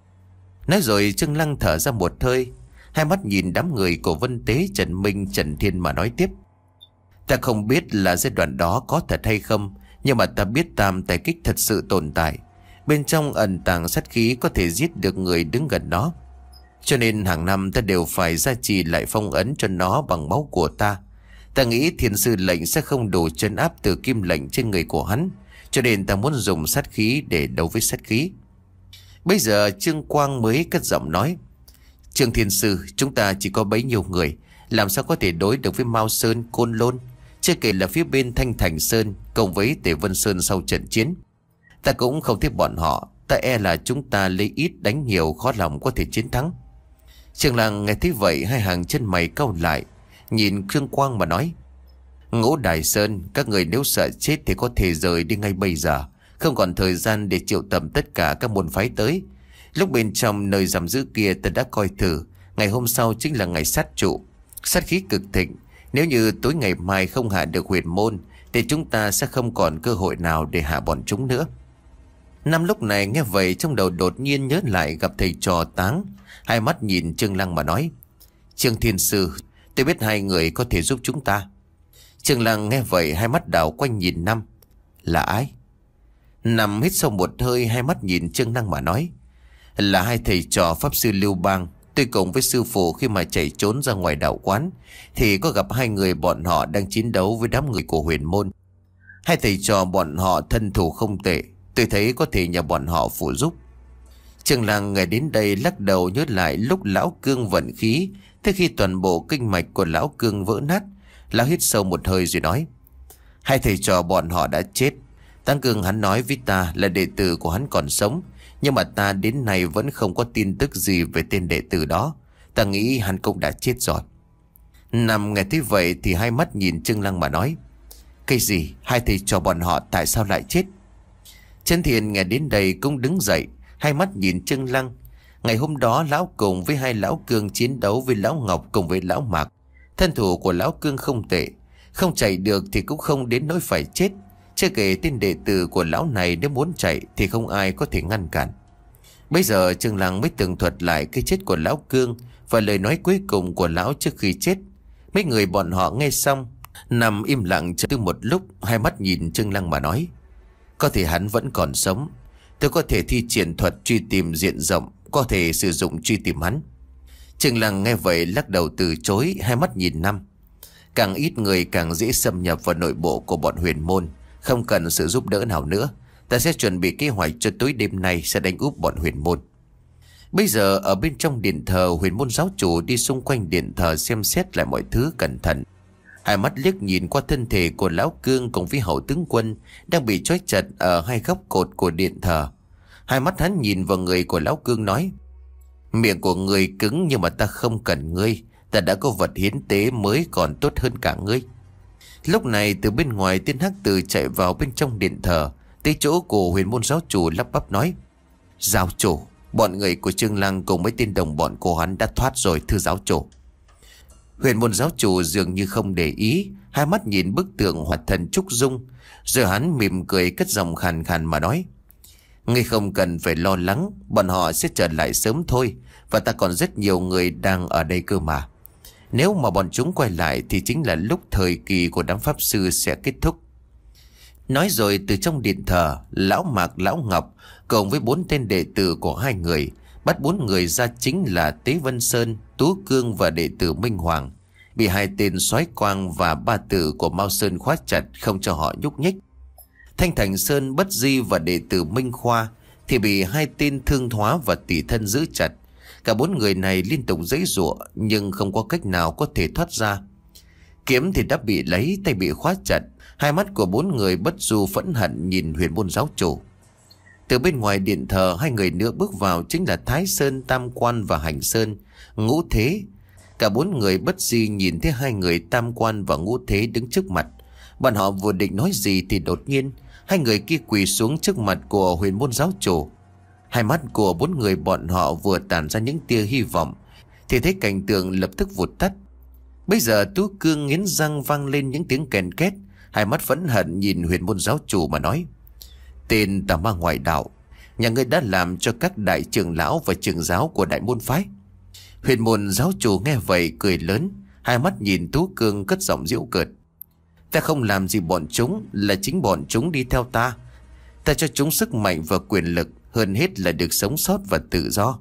Nói rồi Trương Lăng thở ra một hơi, hai mắt nhìn đám người của Vân Tế, Trần Minh, Trần Thiên mà nói tiếp: Ta không biết là giai đoạn đó có thật hay không, nhưng mà ta biết tam tài kích thật sự tồn tại. Bên trong ẩn tàng sát khí có thể giết được người đứng gần nó. Cho nên hàng năm ta đều phải gia trì lại phong ấn cho nó bằng máu của ta. Ta nghĩ thiên sư lệnh sẽ không đủ trấn áp từ kim lệnh trên người của hắn, cho nên ta muốn dùng sát khí để đấu với sát khí. Bây giờ Trương Quang mới cất giọng nói: Trương Thiên Sư, chúng ta chỉ có bấy nhiêu người, làm sao có thể đối được với Mao Sơn, Côn Lôn, chưa kể là phía bên Thanh Thành Sơn cộng với Tề Vân Sơn sau trận chiến. Ta cũng không thích bọn họ, ta e là chúng ta lấy ít đánh nhiều, khó lòng có thể chiến thắng. Trường Lăng nghe thấy vậy, hai hàng chân mày cau lại, nhìn Trương Quang mà nói: Ngũ Đài Sơn, các người nếu sợ chết thì có thể rời đi ngay bây giờ, không còn thời gian để triệu tập tất cả các môn phái tới. Lúc bên trong nơi giam giữ kia ta đã coi thử, ngày hôm sau chính là ngày sát trụ, sát khí cực thịnh. Nếu như tối ngày mai không hạ được huyền môn thì chúng ta sẽ không còn cơ hội nào để hạ bọn chúng nữa. Năm lúc này nghe vậy, trong đầu đột nhiên nhớ lại gặp thầy trò Táng, hai mắt nhìn Trương Lăng mà nói: Trương Thiên Sư, tôi biết hai người có thể giúp chúng ta. Trương Lăng nghe vậy, hai mắt đảo quanh nhìn Năm: Là ai? Năm hít sâu một hơi, hai mắt nhìn Trương Lăng mà nói: Là hai thầy trò Pháp Sư Lưu Bang. Tôi cùng với sư phụ khi mà chạy trốn ra ngoài đạo quán thì có gặp hai người bọn họ đang chiến đấu với đám người của huyền môn. Hai thầy trò bọn họ thân thủ không tệ, tôi thấy có thể nhờ bọn họ phụ giúp. Trương Lăng nghe đến đây lắc đầu, nhớ lại lúc lão Cương vận khí, thế khi toàn bộ kinh mạch của lão Cương vỡ nát. Lão hít sâu một hơi rồi nói: Hai thầy trò bọn họ đã chết. Tăng Cương hắn nói với ta là đệ tử của hắn còn sống, nhưng mà ta đến nay vẫn không có tin tức gì về tên đệ tử đó. Ta nghĩ hắn cũng đã chết rồi. Nằm nghe thấy vậy thì hai mắt nhìn Trương Lăng mà nói: Cái gì? Hai thầy trò bọn họ tại sao lại chết? Trấn Thiện nghe đến đây cũng đứng dậy, hai mắt nhìn Trương Lăng. Ngày hôm đó lão cùng với hai lão Cương chiến đấu với lão Ngọc cùng với lão Mạc. Thân thủ của lão Cương không tệ, không chạy được thì cũng không đến nỗi phải chết. Chưa kể tên đệ tử của lão này nếu muốn chạy thì không ai có thể ngăn cản. Bây giờ Trương Lăng mới tường thuật lại cái chết của lão Cương và lời nói cuối cùng của lão trước khi chết. Mấy người bọn họ nghe xong nằm im lặng chờ một lúc, hai mắt nhìn Trương Lăng mà nói: Có thể hắn vẫn còn sống. Tôi có thể thi triển thuật truy tìm diện rộng, có thể sử dụng truy tìm hắn. Trương Lăng nghe vậy lắc đầu từ chối, hai mắt nhìn Năm: Càng ít người càng dễ xâm nhập vào nội bộ của bọn huyền môn, không cần sự giúp đỡ nào nữa. Ta sẽ chuẩn bị kế hoạch cho tối đêm nay sẽ đánh úp bọn huyền môn. Bây giờ ở bên trong điện thờ, huyền môn giáo chủ đi xung quanh điện thờ xem xét lại mọi thứ cẩn thận. Hai mắt liếc nhìn qua thân thể của lão Cương cùng với hậu tướng quân đang bị trói chặt ở hai góc cột của điện thờ. Hai mắt hắn nhìn vào người của lão Cương nói: Miệng của người cứng nhưng mà ta không cần ngươi. Ta đã có vật hiến tế mới còn tốt hơn cả ngươi. Lúc này từ bên ngoài tên hắc tử chạy vào bên trong điện thờ, tới chỗ của huyền môn giáo chủ lắp bắp nói: Giáo chủ, bọn người của Trương Lăng cùng mấy tên đồng bọn của hắn đã thoát rồi thưa giáo chủ. Huyền môn giáo chủ dường như không để ý, hai mắt nhìn bức tượng hoạt thần trúc dung, rồi hắn mỉm cười cất giọng khàn khàn mà nói: Ngươi không cần phải lo lắng, bọn họ sẽ trở lại sớm thôi, và ta còn rất nhiều người đang ở đây cơ mà. Nếu mà bọn chúng quay lại thì chính là lúc thời kỳ của đám pháp sư sẽ kết thúc. Nói rồi từ trong điện thờ, lão Mạc, lão Ngọc cùng với bốn tên đệ tử của hai người bắt bốn người ra, chính là Tế Vân Sơn, Tú Cương và đệ tử Minh Hoàng, bị hai tên Soái Quang và ba tử của Mao Sơn khóa chặt không cho họ nhúc nhích. Thanh Thành Sơn, Bất Di và đệ tử Minh Khoa thì bị hai tên Thương Thoá và Tỷ Thân giữ chặt. Cả bốn người này liên tục giãy giụa nhưng không có cách nào có thể thoát ra. Kiếm thì đã bị lấy, tay bị khóa chặt. Hai mắt của bốn người bất du phẫn hận nhìn huyền môn giáo chủ. Từ bên ngoài điện thờ, hai người nữa bước vào, chính là Thái Sơn, Tam Quan và Hành Sơn, Ngũ Thế. Cả bốn người bất di nhìn thấy hai người Tam Quan và Ngũ Thế đứng trước mặt. Bọn họ vừa định nói gì thì đột nhiên hai người kia quỳ xuống trước mặt của huyền môn giáo chủ. Hai mắt của bốn người bọn họ vừa tản ra những tia hy vọng thì thấy cảnh tượng lập tức vụt tắt. Bây giờ Tú Cương nghiến răng vang lên những tiếng kèn két, hai mắt phẫn hận nhìn huyền môn giáo chủ mà nói: Tên tà ma ngoại đạo, nhà ngươi đã làm cho các đại trưởng lão và trưởng giáo của đại môn phái. Huyền môn giáo chủ nghe vậy cười lớn, hai mắt nhìn Tú Cương cất giọng giễu cợt: Ta không làm gì bọn chúng, là chính bọn chúng đi theo ta. Ta cho chúng sức mạnh và quyền lực, hơn hết là được sống sót và tự do.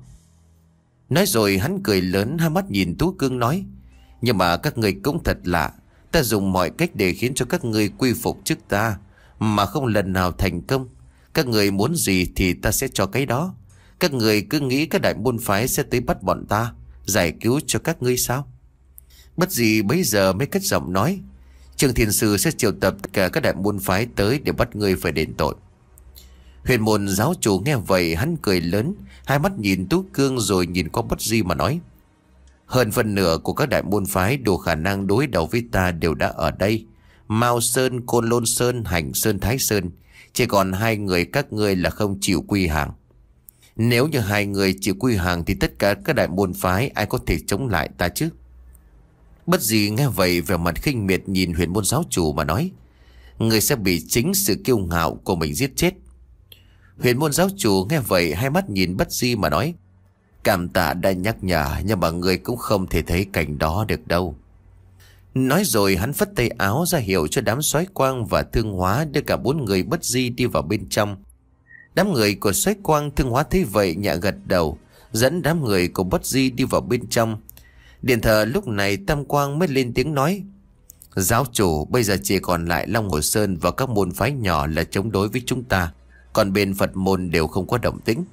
Nói rồi hắn cười lớn, hai mắt nhìn Tú Cương nói: Nhưng mà các người cũng thật lạ. Ta dùng mọi cách để khiến cho các người quy phục trước ta, mà không lần nào thành công. Các người muốn gì thì ta sẽ cho cái đó. Các người cứ nghĩ các đại môn phái sẽ tới bắt bọn ta, giải cứu cho các ngươi sao? Bất gì bấy giờ mới cất giọng nói: Trương Thiên Sư sẽ triệu tập tất cả các đại môn phái tới để bắt ngươi phải đền tội. Huyền môn giáo chủ nghe vậy hắn cười lớn, hai mắt nhìn Tú Cương rồi nhìn qua Bất Di mà nói: Hơn phần nửa của các đại môn phái đủ khả năng đối đầu với ta đều đã ở đây. Mao Sơn, Côn Lôn Sơn, Hành Sơn, Thái Sơn. Chỉ còn hai người các ngươi là không chịu quy hàng. Nếu như hai người chịu quy hàng thì tất cả các đại môn phái ai có thể chống lại ta chứ? Bất Di nghe vậy vẻ mặt khinh miệt nhìn huyền môn giáo chủ mà nói: Người sẽ bị chính sự kiêu ngạo của mình giết chết. Huyền môn giáo chủ nghe vậy hai mắt nhìn Bất Di mà nói: Cảm tạ đã nhắc nhở, nhưng mà người cũng không thể thấy cảnh đó được đâu. Nói rồi hắn phất tay áo ra hiệu cho đám soái quang và thương hóa đưa cả bốn người Bất Di đi vào bên trong. Đám người của soái quang thương hóa thấy vậy nhẹ gật đầu, dẫn đám người của Bất Di đi vào bên trong. Điện thờ lúc này Tam Quang mới lên tiếng nói: Giáo chủ, bây giờ chỉ còn lại Long Hồ Sơn và các môn phái nhỏ là chống đối với chúng ta, còn bên Phật môn đều không có động tĩnh.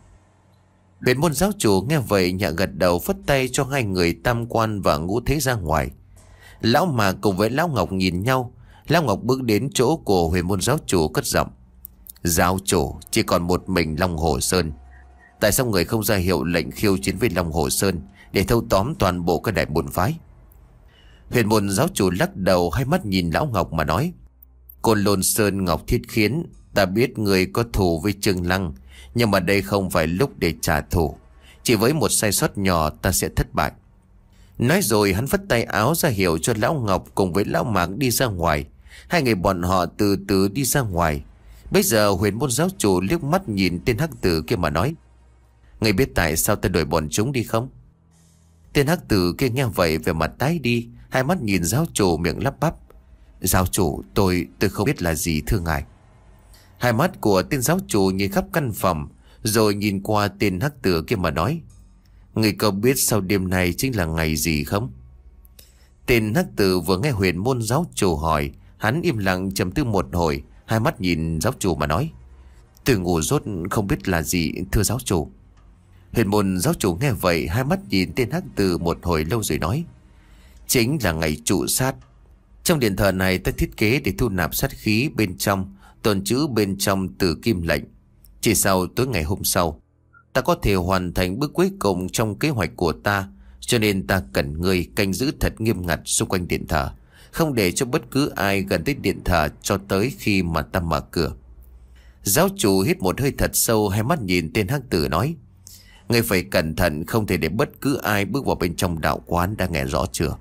Bên môn giáo chủ nghe vậy nhẹ gật đầu, phất tay cho hai người Tam Quan và Ngũ Thế ra ngoài. Lão Mà cùng với Lão Ngọc nhìn nhau. Lão Ngọc bước đến chỗ của huyền môn giáo chủ cất giọng: Giáo chủ, chỉ còn một mình Long Hồ Sơn. Tại sao người không ra hiệu lệnh khiêu chiến với Long Hồ Sơn để thâu tóm toàn bộ các đại môn phái? Huyền môn giáo chủ lắc đầu, hai mắt nhìn Lão Ngọc mà nói: Côn Lôn Sơn, Ngọc Thiết Khiến, ta biết người có thù với Trương Lăng, nhưng mà đây không phải lúc để trả thù. Chỉ với một sai sót nhỏ ta sẽ thất bại. Nói rồi hắn phất tay áo ra hiệu cho Lão Ngọc cùng với Lão Mạc đi ra ngoài. Hai người bọn họ từ từ đi ra ngoài. Bây giờ huyền môn giáo chủ liếc mắt nhìn tên hắc tử kia mà nói: Người biết tại sao ta đuổi bọn chúng đi không? Tên hắc tử kia nghe vậy về mặt tái đi, hai mắt nhìn giáo chủ miệng lắp bắp: Giáo chủ, tôi tôi không biết là gì thưa ngài. Hai mắt của tên giáo chủ nhìn khắp căn phòng, rồi nhìn qua tên hắc tử kia mà nói: Người có biết sau đêm nay chính là ngày gì không? Tên hắc tử vừa nghe huyền môn giáo chủ hỏi, hắn im lặng trầm tư một hồi, hai mắt nhìn giáo chủ mà nói: Từ ngủ rốt không biết là gì thưa giáo chủ. Huyền môn giáo chủ nghe vậy hai mắt nhìn tên hắc tử một hồi lâu rồi nói: Chính là ngày trụ sát. Trong điện thờ này ta thiết kế để thu nạp sát khí bên trong, tồn trữ bên trong từ kim lệnh. Chỉ sau tối ngày hôm sau, ta có thể hoàn thành bước cuối cùng trong kế hoạch của ta. Cho nên ta cần ngươi canh giữ thật nghiêm ngặt xung quanh điện thờ, không để cho bất cứ ai gần tới điện thờ cho tới khi mà ta mở cửa. Giáo chủ hít một hơi thật sâu, hai mắt nhìn tên hắc tử nói: Ngươi phải cẩn thận, không thể để bất cứ ai bước vào bên trong đạo quán, đã nghe rõ chưa?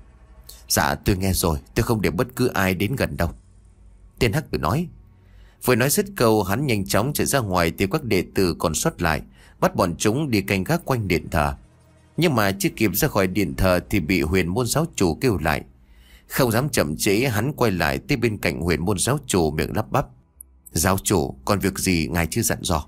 Dạ tôi nghe rồi, tôi không để bất cứ ai đến gần đâu. Tên hắc tử nói. Vừa nói dứt câu, hắn nhanh chóng chạy ra ngoài tìm các đệ tử còn sót lại, bắt bọn chúng đi canh gác quanh điện thờ. Nhưng mà chưa kịp ra khỏi điện thờ thì bị huyền môn giáo chủ kêu lại. Không dám chậm trễ, hắn quay lại tới bên cạnh huyền môn giáo chủ miệng lắp bắp: Giáo chủ, còn việc gì ngài chưa dặn dò?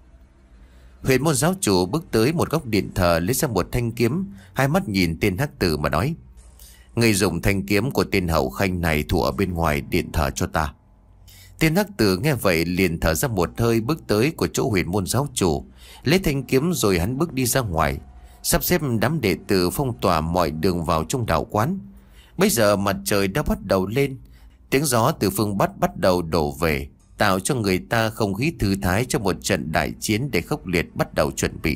Huyền môn giáo chủ bước tới một góc điện thờ, lấy ra một thanh kiếm, hai mắt nhìn tên hắc tử mà nói: Người dùng thanh kiếm của tên hậu khanh này thủ ở bên ngoài điện thờ cho ta. Tên hắc tử nghe vậy liền thở ra một hơi, bước tới của chỗ huyền môn giáo chủ, lấy thanh kiếm rồi hắn bước đi ra ngoài, sắp xếp đám đệ tử phong tỏa mọi đường vào trong đạo quán. Bây giờ mặt trời đã bắt đầu lên, tiếng gió từ phương Bắc bắt đầu đổ về, tạo cho người ta không khí thư thái cho một trận đại chiến để khốc liệt bắt đầu chuẩn bị.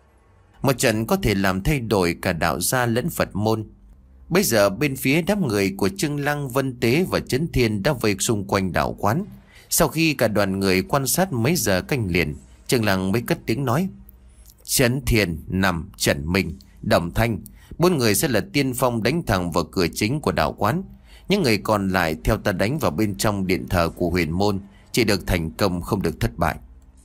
Một trận có thể làm thay đổi cả đạo gia lẫn Phật môn. Bây giờ bên phía đám người của Trương Lăng, Vân Tế và Chấn Thiên đã vây xung quanh đạo quán. Sau khi cả đoàn người quan sát mấy giờ canh liền, Trương Lăng mới cất tiếng nói: Chấn Thiên, Nằm, Trần Minh, Đồng Thanh, bốn người sẽ là tiên phong đánh thẳng vào cửa chính của đạo quán. Những người còn lại theo ta đánh vào bên trong điện thờ của huyền môn, chỉ được thành công không được thất bại.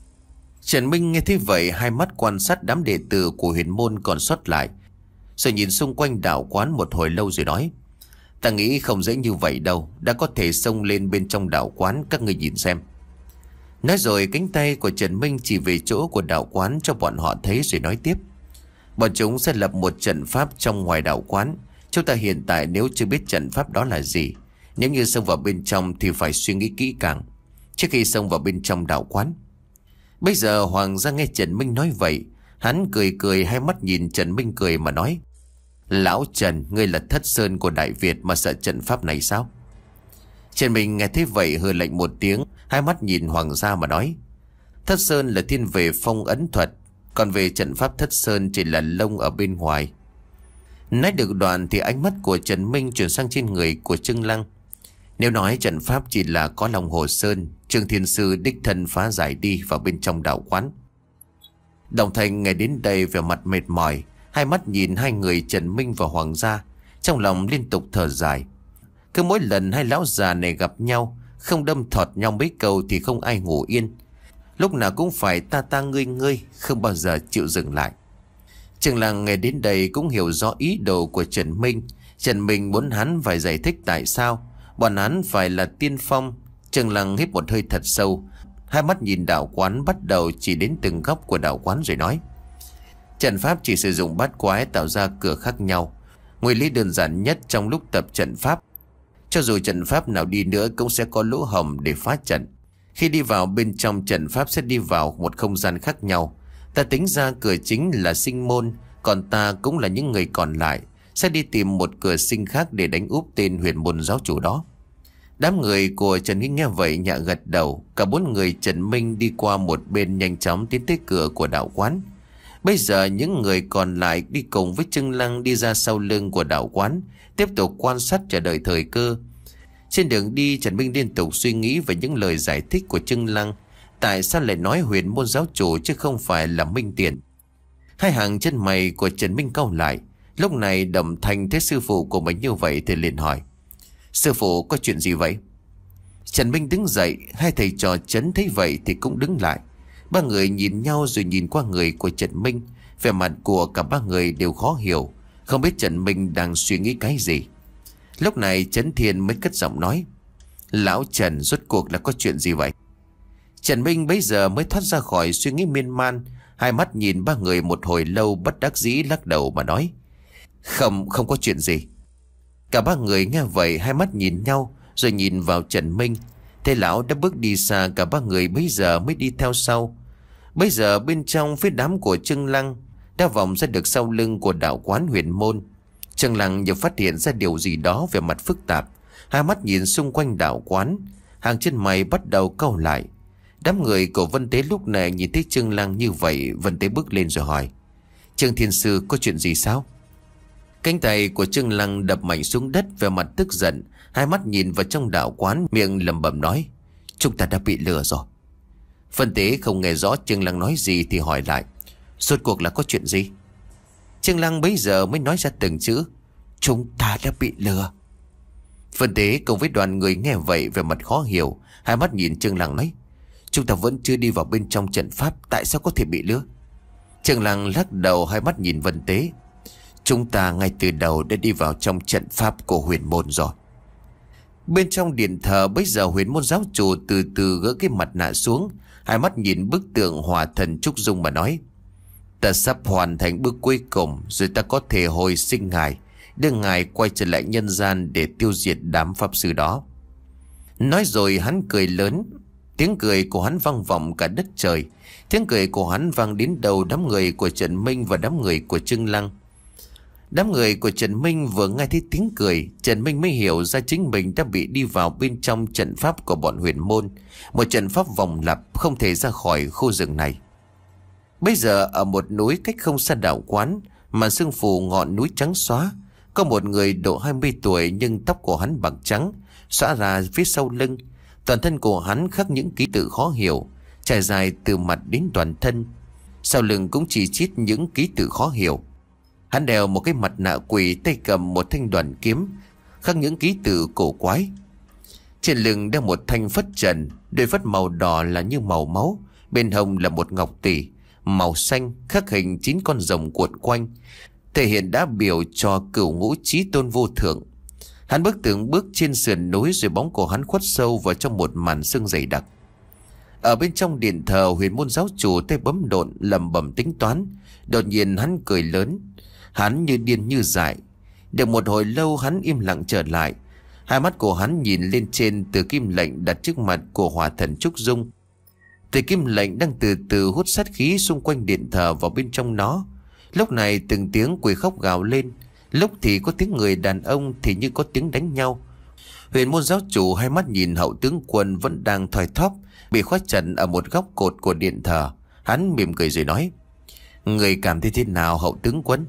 Trần Minh nghe thế vậy, hai mắt quan sát đám đệ tử của huyền môn còn sót lại, rồi nhìn xung quanh đạo quán một hồi lâu rồi nói: Ta nghĩ không dễ như vậy đâu, đã có thể xông lên bên trong đạo quán, các người nhìn xem. Nói rồi cánh tay của Trần Minh chỉ về chỗ của đạo quán cho bọn họ thấy rồi nói tiếp: Bọn chúng sẽ lập một trận pháp trong ngoài đạo quán. Chúng ta hiện tại nếu chưa biết trận pháp đó là gì, nếu như xông vào bên trong thì phải suy nghĩ kỹ càng. trước khi xông vào bên trong đạo quán. Bây giờ Hoàng gia nghe Trần Minh nói vậy, hắn cười cười, hai mắt nhìn Trần Minh cười mà nói: Lão Trần, ngươi là Thất Sơn của Đại Việt mà sợ trận pháp này sao? Trần Minh nghe thế vậy hừ lạnh một tiếng, hai mắt nhìn Hoàng gia mà nói: Thất Sơn là thiên về phong ấn thuật, còn về trận pháp Thất Sơn chỉ là lông ở bên ngoài. Nói được đoạn thì ánh mắt của Trần Minh chuyển sang trên người của Trương Lăng. Nếu nói trận pháp chỉ là có lòng Hồ Sơn, Trương Thiên Sư đích thân phá giải đi vào bên trong đạo quán. Đồng Thành nghe đến đây vẻ mặt mệt mỏi, hai mắt nhìn hai người Trần Minh và Hoàng gia, trong lòng liên tục thở dài. Cứ mỗi lần hai lão già này gặp nhau, không đâm thọt nhau mấy câu thì không ai ngủ yên. Lúc nào cũng phải ta ta ngươi ngươi, không bao giờ chịu dừng lại. Trương Lăng nghe đến đây cũng hiểu rõ ý đồ của Trần Minh. Trần Minh muốn hắn phải giải thích tại sao bọn hắn phải là tiên phong. Trương Lăng hít một hơi thật sâu, hai mắt nhìn đạo quán, bắt đầu chỉ đến từng góc của đạo quán rồi nói: Trận pháp chỉ sử dụng bát quái tạo ra cửa khác nhau. Nguyên lý đơn giản nhất trong lúc tập trận pháp. Cho dù trận pháp nào đi nữa cũng sẽ có lỗ hổng để phá trận. Khi đi vào bên trong trận pháp sẽ đi vào một không gian khác nhau. Ta tính ra cửa chính là sinh môn, còn ta cũng là những người còn lại sẽ đi tìm một cửa sinh khác để đánh úp tên huyền môn giáo chủ đó. Đám người của Trần Nghinh nghe vậy nhẹ gật đầu. Cả bốn người Trần Minh đi qua một bên, nhanh chóng tiến tới cửa của đạo quán. Bây giờ những người còn lại đi cùng với Trương Lăng đi ra sau lưng của đạo quán, tiếp tục quan sát chờ đợi thời cơ. Trên đường đi, Trần Minh liên tục suy nghĩ về những lời giải thích của Trương Lăng. Tại sao lại nói huyền môn giáo chủ chứ không phải là Minh Tiền? Hai hàng chân mày của Trần Minh cau lại. Lúc này Đồng Thanh thấy sư phụ của mình như vậy thì liền hỏi: Sư phụ có chuyện gì vậy? Trần Minh đứng dậy, hai thầy trò Trấn thấy vậy thì cũng đứng lại. Ba người nhìn nhau rồi nhìn qua người của Trần Minh. Vẻ mặt của cả ba người đều khó hiểu, không biết Trần Minh đang suy nghĩ cái gì. Lúc này Trấn Thiên mới cất giọng nói: Lão Trần, rốt cuộc là có chuyện gì vậy? Trần Minh bấy giờ mới thoát ra khỏi suy nghĩ miên man, hai mắt nhìn ba người một hồi lâu, bất đắc dĩ lắc đầu mà nói: Không, không có chuyện gì. Cả ba người nghe vậy hai mắt nhìn nhau rồi nhìn vào Trần Minh. Thế lão đã bước đi xa, cả ba người bấy giờ mới đi theo sau. Bây giờ bên trong phía đám của Trương Lăng đã vòng ra được sau lưng của đạo quán huyền môn. Trương Lăng như phát hiện ra điều gì đó về mặt phức tạp, hai mắt nhìn xung quanh đạo quán, hàng chân mày bắt đầu cau lại. Đám người của Vân Tế lúc này nhìn thấy Trương Lăng như vậy, Vân Tế bước lên rồi hỏi: Trương Thiên Sư, có chuyện gì sao? Cánh tay của Trương Lăng đập mạnh xuống đất, về mặt tức giận, hai mắt nhìn vào trong đạo quán, miệng lẩm bẩm nói: Chúng ta đã bị lừa rồi. Vân Tế không nghe rõ Trương Lăng nói gì thì hỏi lại: Rốt cuộc là có chuyện gì? Trương Lăng bấy giờ mới nói ra từng chữ: Chúng ta đã bị lừa. Vân Tế cùng với đoàn người nghe vậy về mặt khó hiểu, hai mắt nhìn Trương Lăng nói: Chúng ta vẫn chưa đi vào bên trong trận pháp, tại sao có thể bị lừa? Trương Lăng lắc đầu, hai mắt nhìn Vân Tế: Chúng ta ngay từ đầu đã đi vào trong trận pháp của huyền môn rồi. Bên trong điện thờ bấy giờ huyền môn giáo chủ từ từ gỡ cái mặt nạ xuống, hai mắt nhìn bức tượng hòa thần Trúc Dung mà nói: Ta sắp hoàn thành bước cuối cùng rồi, ta có thể hồi sinh ngài, đưa ngài quay trở lại nhân gian để tiêu diệt đám pháp sư đó. Nói rồi hắn cười lớn. Tiếng cười của hắn vang vọng cả đất trời. Tiếng cười của hắn vang đến đầu đám người của Trần Minh và đám người của Trương Lăng. Đám người của Trần Minh vừa nghe thấy tiếng cười, Trần Minh mới hiểu ra chính mình đã bị đi vào bên trong trận pháp của bọn huyền môn, một trận pháp vòng lặp không thể ra khỏi khu rừng này. Bây giờ ở một núi cách không xa đạo quán, mà sương phù ngọn núi trắng xóa, có một người độ hai mươi tuổi nhưng tóc của hắn bạc trắng, xõa ra phía sau lưng. Toàn thân của hắn khắc những ký tự khó hiểu, trải dài từ mặt đến toàn thân. Sau lưng cũng chỉ chít những ký tự khó hiểu. Hắn đeo một cái mặt nạ quỷ, tay cầm một thanh đoàn kiếm, khắc những ký tự cổ quái. Trên lưng đeo một thanh phất trần, đôi phất màu đỏ là như màu máu, bên hông là một ngọc tỷ màu xanh khắc hình chín con rồng cuộn quanh, thể hiện đã biểu cho cửu ngũ chí tôn vô thượng. Hắn bước từng bước trên sườn núi, rồi bóng của hắn khuất sâu vào trong một màn sương dày đặc. Ở bên trong điện thờ huyền môn giáo chủ tay bấm độn lẩm bẩm tính toán. Đột nhiên hắn cười lớn, hắn như điên như dại. Được một hồi lâu hắn im lặng trở lại, Hai mắt của hắn nhìn lên trên từ kim lệnh đặt trước mặt của hỏa thần Trúc Dung. Từ kim lệnh đang từ từ hút sát khí xung quanh điện thờ vào bên trong nó. Lúc này từng tiếng quỷ khóc gào lên, lúc thì có tiếng người đàn ông thì như có tiếng đánh nhau. Huyền môn giáo chủ hai mắt nhìn Hậu tướng quân vẫn đang thoi thóp, bị khóa chặt ở một góc cột của điện thờ. Hắn mỉm cười rồi nói: người cảm thấy thế nào Hậu tướng quân?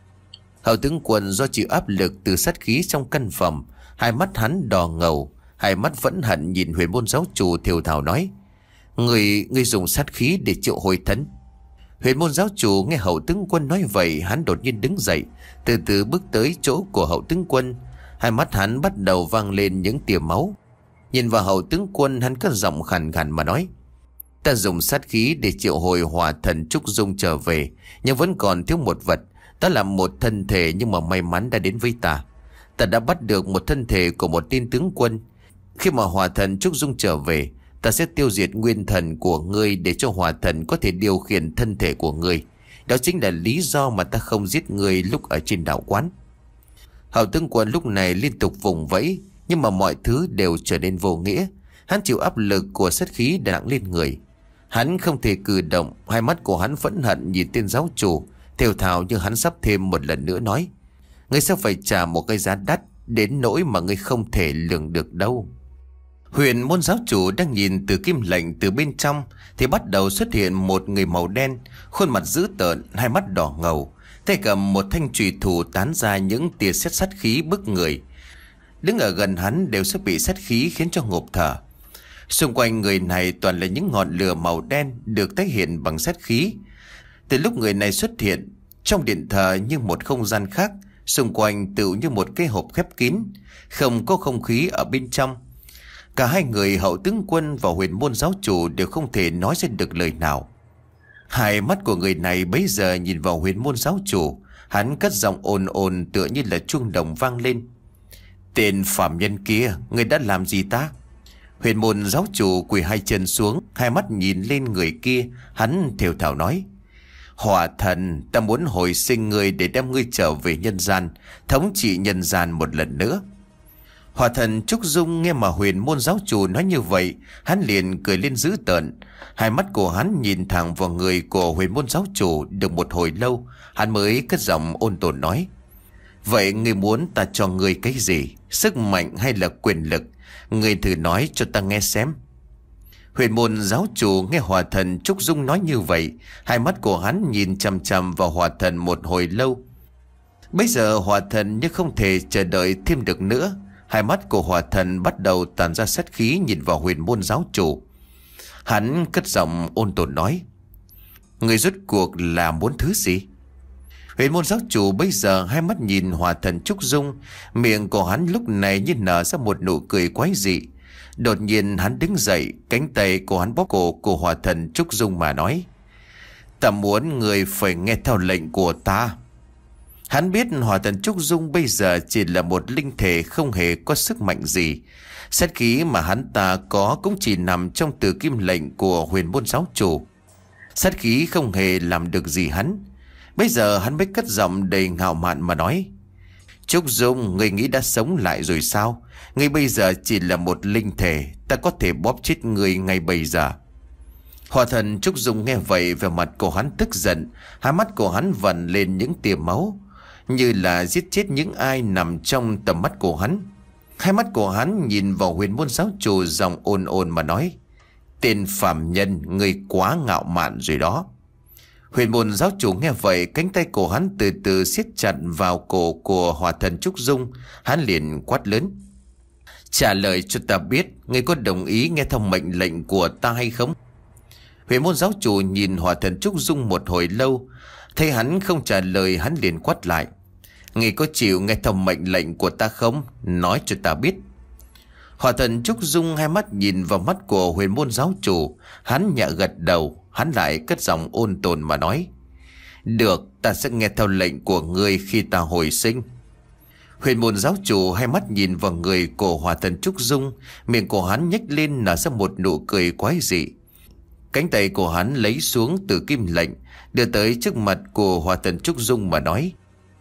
Hậu tướng quân do chịu áp lực từ sát khí trong căn phòng, hai mắt hắn đỏ ngầu, hai mắt vẫn hận nhìn huyền môn giáo chủ thều thào nói: Người, người dùng sát khí để triệu hồi thần. Huyền môn giáo chủ nghe Hậu tướng quân nói vậy, hắn đột nhiên đứng dậy, từ từ bước tới chỗ của Hậu tướng quân. Hai mắt hắn bắt đầu vang lên những tia máu. Nhìn vào Hậu tướng quân, hắn cất giọng khàn khàn mà nói: ta dùng sát khí để triệu hồi hỏa thần Trúc Dung trở về, nhưng vẫn còn thiếu một vật. Ta là một thân thể nhưng mà may mắn đã đến với ta. Ta đã bắt được một thân thể của một tên tướng quân. Khi mà hỏa thần Trúc Dung trở về, ta sẽ tiêu diệt nguyên thần của ngươi để cho hỏa thần có thể điều khiển thân thể của ngươi. Đó chính là lý do mà ta không giết ngươi lúc ở trên đạo quán. Hậu tướng quân lúc này liên tục vùng vẫy, nhưng mà mọi thứ đều trở nên vô nghĩa. Hắn chịu áp lực của sát khí nặng lên người. Hắn không thể cử động, hai mắt của hắn phẫn hận nhìn tên giáo chủ, thều thào như hắn sắp thêm một lần nữa nói: ngươi sẽ phải trả một cái giá đắt, đến nỗi mà ngươi không thể lường được đâu. Huyền môn giáo chủ đang nhìn từ kim lệnh từ bên trong thì bắt đầu xuất hiện một người màu đen, khuôn mặt dữ tợn, hai mắt đỏ ngầu, tay cầm một thanh chùy thủ tán ra những tia sét sát khí bức người. Đứng ở gần hắn đều sẽ bị sát khí khiến cho ngộp thở. Xung quanh người này toàn là những ngọn lửa màu đen được tái hiện bằng sát khí. Từ lúc người này xuất hiện, trong điện thờ như một không gian khác, xung quanh tựu như một cái hộp khép kín, không có không khí ở bên trong. Cả hai người Hậu tướng quân và huyền môn giáo chủ đều không thể nói ra được lời nào. Hai mắt của người này bấy giờ nhìn vào huyền môn giáo chủ, hắn cất giọng ồn ồn tựa như là chuông đồng vang lên: tên phạm nhân kia, người đã làm gì ta? Huyền môn giáo chủ quỳ hai chân xuống, hai mắt nhìn lên người kia, hắn thều thào nói: hỏa thần, ta muốn hồi sinh ngươi để đem ngươi trở về nhân gian, thống trị nhân gian một lần nữa. Hỏa thần Trúc Dung nghe mà huyền môn giáo chủ nói như vậy, hắn liền cười lên dữ tợn. Hai mắt của hắn nhìn thẳng vào người của huyền môn giáo chủ được một hồi lâu, hắn mới cất giọng ôn tồn nói: vậy ngươi muốn ta cho ngươi cái gì? Sức mạnh hay là quyền lực? Ngươi thử nói cho ta nghe xem. Huyền môn giáo chủ nghe hỏa thần Trúc Dung nói như vậy, hai mắt của hắn nhìn chằm chằm vào hỏa thần một hồi lâu. Bây giờ hỏa thần như không thể chờ đợi thêm được nữa. Hai mắt của hỏa thần bắt đầu tàn ra sát khí nhìn vào huyền môn giáo chủ. Hắn cất giọng ôn tồn nói: người rốt cuộc là muốn thứ gì? Huyền môn giáo chủ bây giờ hai mắt nhìn hỏa thần Trúc Dung, miệng của hắn lúc này như nở ra một nụ cười quái dị. Đột nhiên hắn đứng dậy, cánh tay của hắn bóp cổ của hỏa thần Trúc Dung mà nói: ta muốn người phải nghe theo lệnh của ta. Hắn biết hỏa thần Trúc Dung bây giờ chỉ là một linh thể không hề có sức mạnh gì. Sát khí mà hắn ta có cũng chỉ nằm trong từ kim lệnh của huyền môn giáo chủ. Sát khí không hề làm được gì hắn. Bây giờ hắn mới cất giọng đầy ngạo mạn mà nói: Trúc Dung, ngươi nghĩ đã sống lại rồi sao? Ngươi bây giờ chỉ là một linh thể, ta có thể bóp chết ngươi ngay bây giờ. Hỏa thần Trúc Dung nghe vậy, về mặt của hắn tức giận, hai mắt của hắn vằn lên những tia máu, như là giết chết những ai nằm trong tầm mắt của hắn. Hai mắt của hắn nhìn vào huyền môn giáo chủ, giọng ồn ồn mà nói: tên phàm nhân, ngươi quá ngạo mạn rồi đó. Huyền môn giáo chủ nghe vậy, cánh tay của hắn từ từ siết chặt vào cổ của hỏa thần Trúc Dung. Hắn liền quát lớn: trả lời cho ta biết, ngươi có đồng ý nghe theo mệnh lệnh của ta hay không? Huyền môn giáo chủ nhìn hỏa thần Trúc Dung một hồi lâu, thấy hắn không trả lời, hắn liền quát lại: ngươi có chịu nghe theo mệnh lệnh của ta không? Nói cho ta biết. Hỏa thần Trúc Dung hai mắt nhìn vào mắt của huyền môn giáo chủ, hắn nhẹ gật đầu. Hắn lại cất giọng ôn tồn mà nói: được, ta sẽ nghe theo lệnh của ngươi khi ta hồi sinh. Huyền môn giáo chủ hai mắt nhìn vào người của hỏa thần Trúc Dung, miệng của hắn nhếch lên nở ra một nụ cười quái dị. Cánh tay của hắn lấy xuống từ kim lệnh, đưa tới trước mặt của hỏa thần Trúc Dung mà nói: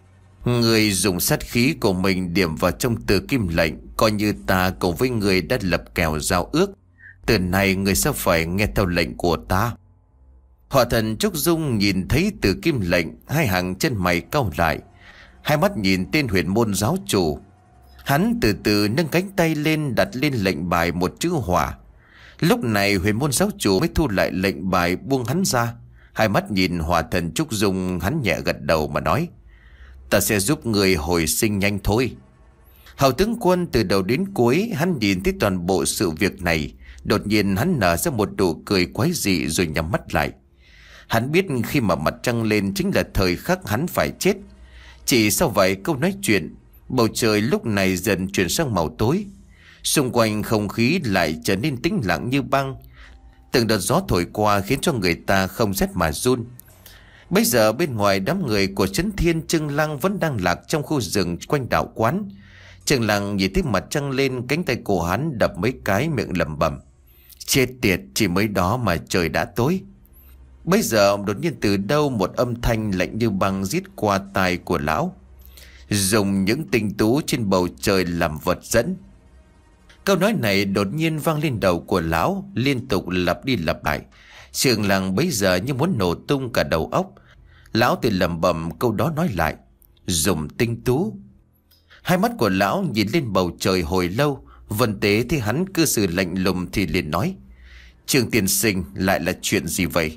Người dùng sát khí của mình điểm vào trong từ kim lệnh, coi như ta cùng với người đã lập kèo giao ước. Từ này người sẽ phải nghe theo lệnh của ta. Hỏa thần Trúc Dung nhìn thấy từ kim lệnh, hai hàng chân mày cau lại, hai mắt nhìn tên huyền môn giáo chủ. Hắn từ từ nâng cánh tay lên, đặt lên lệnh bài một chữ hỏa. Lúc này huyền môn giáo chủ mới thu lại lệnh bài, buông hắn ra. Hai mắt nhìn hỏa thần Trúc Dung, hắn nhẹ gật đầu mà nói: ta sẽ giúp người hồi sinh nhanh thôi. Hầu tướng quân từ đầu đến cuối, hắn nhìn thấy toàn bộ sự việc này. Đột nhiên hắn nở ra một nụ cười quái dị rồi nhắm mắt lại. Hắn biết khi mà mặt trăng lên chính là thời khắc hắn phải chết. Chỉ sau vài câu nói chuyện, bầu trời lúc này dần chuyển sang màu tối. Xung quanh không khí lại trở nên tĩnh lặng như băng. Từng đợt gió thổi qua khiến cho người ta không rét mà run. Bây giờ bên ngoài, đám người của Trấn Thiên, Trương Lăng vẫn đang lạc trong khu rừng quanh đạo quán. Trương Lăng nhìn thấy mặt trăng lên, cánh tay của hắn đập mấy cái, miệng lẩm bẩm: chết tiệt, chỉ mới đó mà trời đã tối. Bây giờ đột nhiên từ đâu một âm thanh lạnh như băng rít qua tai của lão: dùng những tinh tú trên bầu trời làm vật dẫn. Câu nói này đột nhiên vang lên đầu của lão, liên tục lặp đi lặp lại. Trương Lăng bấy giờ như muốn nổ tung cả đầu óc. Lão tự lẩm bẩm câu đó nói lại: dùng tinh tú. Hai mắt của lão nhìn lên bầu trời hồi lâu. Vân Tế thì hắn cư xử lạnh lùng thì liền nói: Trương tiên sinh, lại là chuyện gì vậy?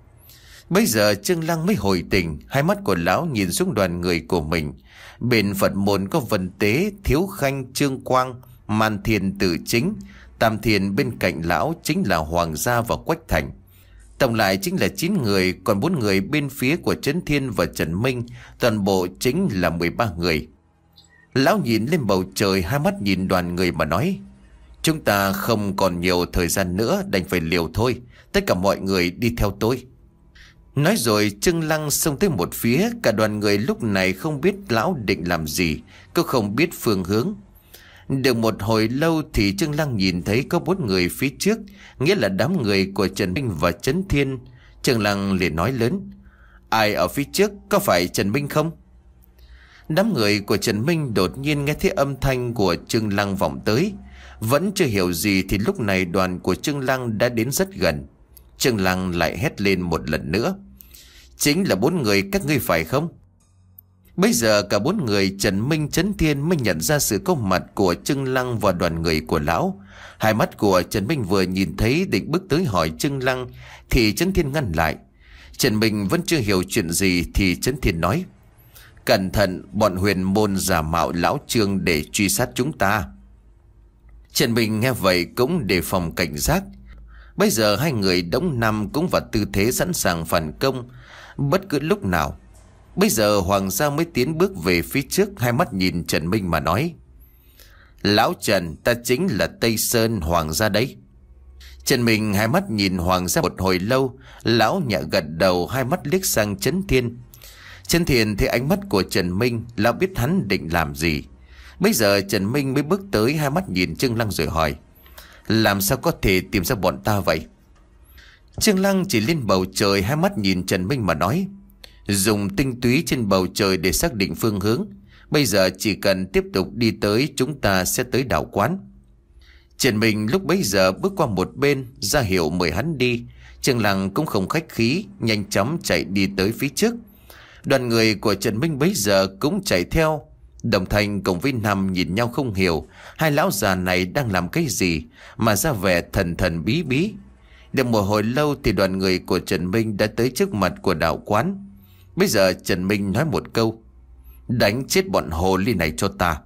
Bây giờ Trương Lăng mới hồi tỉnh. Hai mắt của lão nhìn xuống đoàn người của mình. Bên Phật môn có Vân Tế, Thiếu Khanh, Trương Quang, Man Thiên Tử Chính, Tam Thiên. Bên cạnh lão chính là Hoàng gia và Quách Thành. Tổng lại chính là chín người. Còn bốn người bên phía của Trấn Thiên và Trần Minh, toàn bộ chính là mười ba người. Lão nhìn lên bầu trời, hai mắt nhìn đoàn người mà nói: chúng ta không còn nhiều thời gian nữa, đành phải liều thôi. Tất cả mọi người đi theo tôi. Nói rồi Trương Lăng xông tới một phía. Cả đoàn người lúc này không biết lão định làm gì, cũng không biết phương hướng. Được một hồi lâu thì Trương Lăng nhìn thấy có bốn người phía trước, nghĩa là đám người của Trần Minh và Trấn Thiên. Trương Lăng liền nói lớn: ai ở phía trước, có phải Trần Minh không? Đám người của Trần Minh đột nhiên nghe thấy âm thanh của Trương Lăng vọng tới. Vẫn chưa hiểu gì thì lúc này đoàn của Trương Lăng đã đến rất gần. Trương Lăng lại hét lên một lần nữa: chính là bốn người các ngươi phải không? Bây giờ cả bốn người Trần Minh, Trấn Thiên mới nhận ra sự có mặt của Trương Lăng và đoàn người của lão. Hai mắt của Trần Minh vừa nhìn thấy định bước tới hỏi Trương Lăng thì Trấn Thiên ngăn lại. Trần Minh vẫn chưa hiểu chuyện gì thì Trấn Thiên nói: cẩn thận, bọn huyền môn giả mạo lão Trương để truy sát chúng ta. Trần Minh nghe vậy cũng đề phòng cảnh giác. Bây giờ hai người Đống Năm cũng vào tư thế sẵn sàng phản công bất cứ lúc nào. Bây giờ Hoàng gia mới tiến bước về phía trước, hai mắt nhìn Trần Minh mà nói: lão Trần, ta chính là Tây Sơn Hoàng gia đấy. Trần Minh hai mắt nhìn Hoàng gia một hồi lâu. Lão nhẹ gật đầu, hai mắt liếc sang Trấn Thiên. Trấn Thiên thấy ánh mắt của Trần Minh, lão biết hắn định làm gì. Bây giờ Trần Minh mới bước tới, hai mắt nhìn Trương Lăng rồi hỏi: làm sao có thể tìm ra bọn ta vậy? Trương Lăng chỉ lên bầu trời, hai mắt nhìn Trần Minh mà nói: dùng tinh túy trên bầu trời để xác định phương hướng. Bây giờ chỉ cần tiếp tục đi tới, chúng ta sẽ tới đạo quán. Trần Minh lúc bấy giờ bước qua một bên, ra hiệu mời hắn đi. Trương Lăng cũng không khách khí, nhanh chóng chạy đi tới phía trước. Đoàn người của Trần Minh bấy giờ cũng chạy theo. Đồng Thanh cùng với Năm nhìn nhau không hiểu hai lão già này đang làm cái gì mà ra vẻ thần thần bí bí. Được một hồi lâu thì đoàn người của Trần Minh đã tới trước mặt của đạo quán. Bây giờ Trần Minh nói một câu: đánh chết bọn hồ ly này cho ta.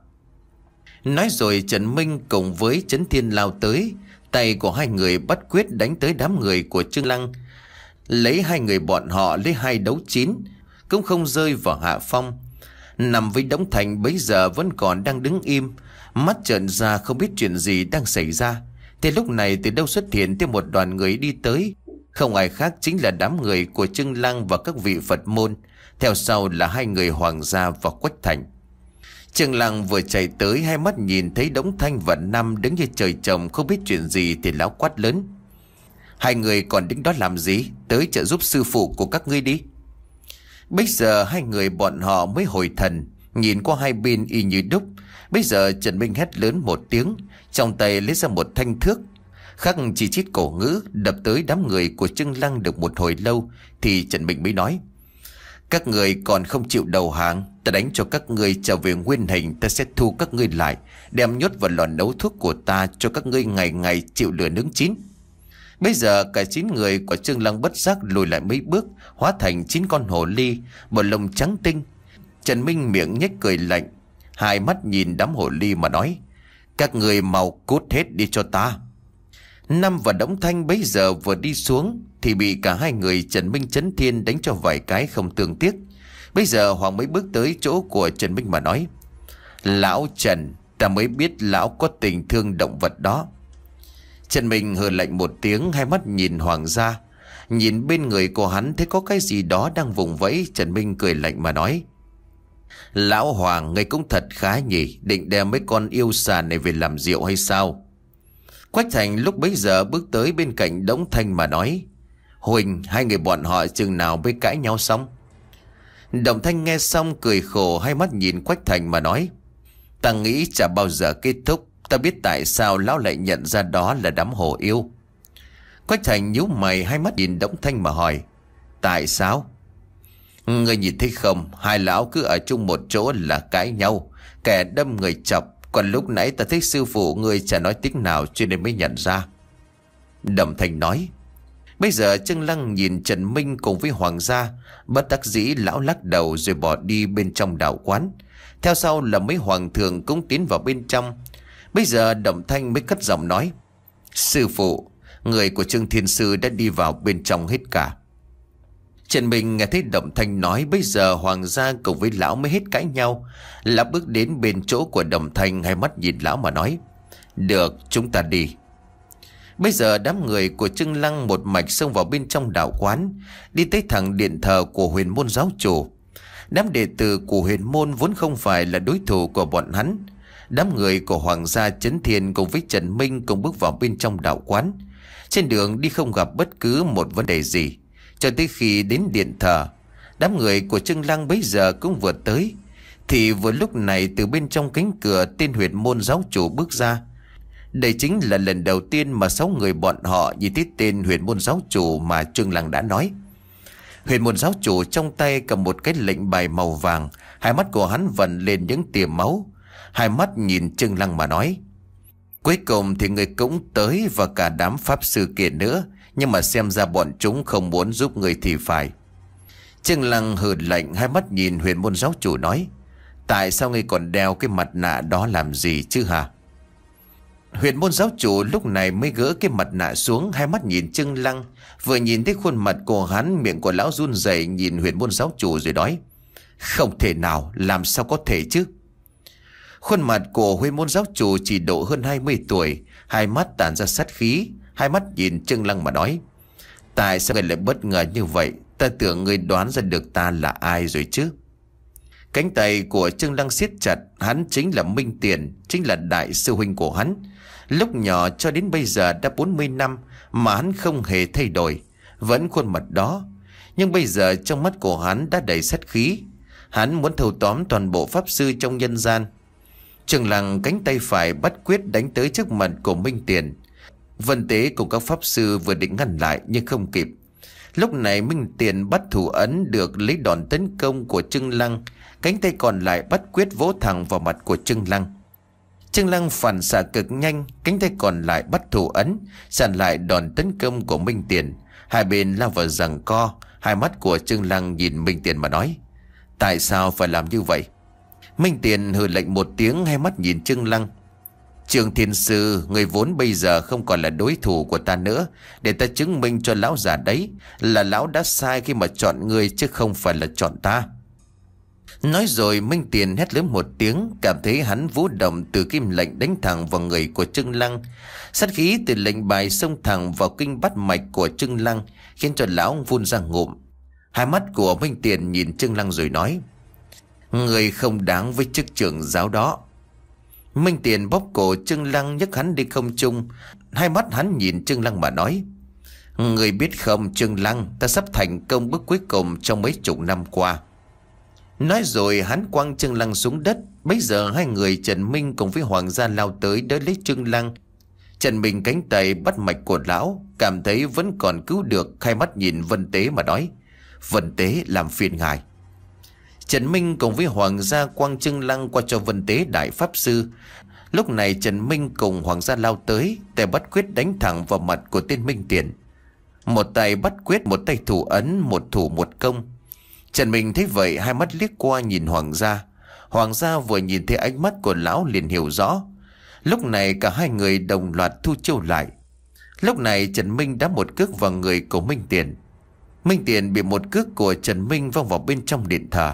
Nói rồi Trần Minh cùng với Trấn Thiên lao tới. Tay của hai người bắt quyết đánh tới đám người của Trương Lăng. Lấy hai người bọn họ lấy hai đấu chín, cũng không rơi vào hạ phong. Nằm với Đống Thành bấy giờ vẫn còn đang đứng im, mắt trợn ra không biết chuyện gì đang xảy ra. Thì lúc này từ đâu xuất hiện thêm một đoàn người đi tới. Không ai khác chính là đám người của Trương Lăng và các vị Phật môn. Theo sau là hai người Hoàng gia và Quách Thành. Trương Lăng vừa chạy tới, hai mắt nhìn thấy Đống Thanh và Năm đứng như trời trồng không biết chuyện gì thì lão quát lớn: hai người còn đứng đó làm gì? Tới trợ giúp sư phụ của các ngươi đi. Bây giờ hai người bọn họ mới hồi thần, nhìn qua hai bên y như đúc. Bây giờ Trần Minh hét lớn một tiếng, trong tay lấy ra một thanh thước, khắc chỉ chít cổ ngữ đập tới đám người của Trương Lăng được một hồi lâu, thì Trần Minh mới nói: các người còn không chịu đầu hàng, ta đánh cho các người trở về nguyên hình. Ta sẽ thu các ngươi lại, đem nhốt vào lò nấu thuốc của ta, cho các ngươi ngày ngày chịu lửa nướng chín. Bây giờ cả chín người của Trương Lăng bất giác lùi lại mấy bước, hóa thành chín con hồ ly, một lông trắng tinh. Trần Minh miệng nhếch cười lạnh, hai mắt nhìn đám hồ ly mà nói: các người mau cút hết đi cho ta. Năm và Đống Thanh bấy giờ vừa đi xuống thì bị cả hai người Trần Minh Chấn Thiên đánh cho vài cái không thương tiếc. Bây giờ Hoàng mới bước tới chỗ của Trần Minh mà nói: lão Trần, ta mới biết lão có tình thương động vật đó. Trần Minh hừ lạnh một tiếng, hai mắt nhìn Hoàng ra. Nhìn bên người của hắn thấy có cái gì đó đang vùng vẫy. Trần Minh cười lạnh mà nói: lão Hoàng, ngươi cũng thật khá nhỉ, định đem mấy con yêu xà này về làm rượu hay sao? Quách Thành lúc bấy giờ bước tới bên cạnh Đống Thanh mà nói: Huỳnh, hai người bọn họ chừng nào mới cãi nhau xong? Đống Thanh nghe xong cười khổ, hai mắt nhìn Quách Thành mà nói: ta nghĩ chả bao giờ kết thúc. Ta biết tại sao lão lại nhận ra đó là đám hồ yêu. Quách Thành nhíu mày, hai mắt nhìn Đống Thanh mà hỏi: tại sao? Người nhìn thấy không, hai lão cứ ở chung một chỗ là cãi nhau, kẻ đâm người chọc. Còn lúc nãy ta thấy sư phụ người chả nói tiếng nào, cho nên mới nhận ra. Đổng Thanh nói. Bây giờ Trương Lăng nhìn Trần Minh cùng với Hoàng gia, bất đắc dĩ lão lắc đầu rồi bỏ đi bên trong đạo quán. Theo sau là mấy hoàng thượng cũng tiến vào bên trong. Bây giờ Đổng Thanh mới cất giọng nói: sư phụ, người của Trương Thiên Sư đã đi vào bên trong hết cả. Trần Minh nghe thấy Đổng Thanh nói, bây giờ Hoàng gia cùng với lão mới hết cãi nhau. Lão bước đến bên chỗ của Đổng Thanh, hai mắt nhìn lão mà nói: được, chúng ta đi. Bây giờ đám người của Trương Lăng một mạch xông vào bên trong đạo quán, đi tới thẳng điện thờ của Huyền Môn giáo chủ. Đám đệ tử của Huyền Môn vốn không phải là đối thủ của bọn hắn. Đám người của Hoàng gia Chấn Thiên cùng với Trần Minh cùng bước vào bên trong đạo quán. Trên đường đi không gặp bất cứ một vấn đề gì, cho tới khi đến điện thờ. Đám người của Trương Lăng bấy giờ cũng vừa tới, thì vừa lúc này từ bên trong cánh cửa tên Huyền Môn giáo chủ bước ra. Đây chính là lần đầu tiên mà sáu người bọn họ nhìn thấy tên Huyền Môn giáo chủ mà Trương Lăng đã nói. Huyền Môn giáo chủ trong tay cầm một cái lệnh bài màu vàng, hai mắt của hắn vần lên những tia máu. Hai mắt nhìn Trương Lăng mà nói: cuối cùng thì người cũng tới, và cả đám pháp sư kia nữa, nhưng mà xem ra bọn chúng không muốn giúp người thì phải. Trương Lăng hừ lạnh, hai mắt nhìn Huyền Môn giáo chủ nói: tại sao ngươi còn đeo cái mặt nạ đó làm gì chứ hả? Huyền Môn giáo chủ lúc này mới gỡ cái mặt nạ xuống, hai mắt nhìn Trương Lăng. Vừa nhìn thấy khuôn mặt của hắn, miệng của lão run rẩy nhìn Huyền Môn giáo chủ rồi nói: không thể nào, làm sao có thể chứ? Khuôn mặt của Huyền Môn giáo chủ chỉ độ hơn hai mươi tuổi, hai mắt tản ra sát khí, hai mắt nhìn Trương Lăng mà nói: tại sao ngươi lại bất ngờ như vậy? Ta tưởng ngươi đoán ra được ta là ai rồi chứ. Cánh tay của Trương Lăng siết chặt, hắn chính là Minh Tiền, chính là đại sư huynh của hắn. Lúc nhỏ cho đến bây giờ đã bốn mươi năm mà hắn không hề thay đổi, vẫn khuôn mặt đó. Nhưng bây giờ trong mắt của hắn đã đầy sát khí, hắn muốn thâu tóm toàn bộ pháp sư trong nhân gian. Trương Lăng cánh tay phải bắt quyết đánh tới trước mặt của Minh Tiền. Vân Tế cùng các pháp sư vừa định ngăn lại nhưng không kịp. Lúc này Minh Tiền bắt thủ ấn được lấy đòn tấn công của Trương Lăng, cánh tay còn lại bắt quyết vỗ thẳng vào mặt của Trương Lăng. Trương Lăng phản xạ cực nhanh, cánh tay còn lại bắt thủ ấn chặn lại đòn tấn công của Minh Tiền. Hai bên lao vào giằng co. Hai mắt của Trương Lăng nhìn Minh Tiền mà nói: tại sao phải làm như vậy? Minh Tiền hừ lạnh một tiếng, hai mắt nhìn Trương Lăng: Trương Thiên Sư, người vốn bây giờ không còn là đối thủ của ta nữa. Để ta chứng minh cho lão già đấy là lão đã sai khi mà chọn người, chứ không phải là chọn ta. Nói rồi Minh Tiền hét lớn một tiếng, cảm thấy hắn vũ động từ kim lệnh đánh thẳng vào người của Trương Lăng. Sát khí từ lệnh bài xông thẳng vào kinh bát mạch của Trương Lăng, khiến cho lão phun ra ngụm. Hai mắt của Minh Tiền nhìn Trương Lăng rồi nói: người không đáng với chức trưởng giáo đó. Minh Tiền bóp cổ Trương Lăng nhấc hắn đi không trung. Hai mắt hắn nhìn Trương Lăng mà nói: người biết không Trương Lăng, ta sắp thành công bước cuối cùng trong mấy chục năm qua. Nói rồi hắn quăng Trương Lăng xuống đất. Bấy giờ hai người Trần Minh cùng với Hoàng gia lao tới đỡ lấy Trương Lăng. Trần Minh cánh tay bắt mạch của lão, cảm thấy vẫn còn cứu được, hai mắt nhìn Vân Tế mà nói: Vân Tế làm phiền ngài. Trần Minh cùng với Hoàng gia quăng Trương Lăng qua cho Vân Tế đại pháp sư. Lúc này Trần Minh cùng Hoàng gia lao tới, tay bắt quyết đánh thẳng vào mặt của tên Minh Tiền. Một tay bắt quyết, một tay thủ ấn, một thủ một công. Trần Minh thấy vậy, hai mắt liếc qua nhìn Hoàng gia. Hoàng gia vừa nhìn thấy ánh mắt của lão liền hiểu rõ. Lúc này cả hai người đồng loạt thu chiêu lại. Lúc này Trần Minh đá một cước vào người của Minh Tiền. Minh Tiền bị một cước của Trần Minh văng vào bên trong điện thờ.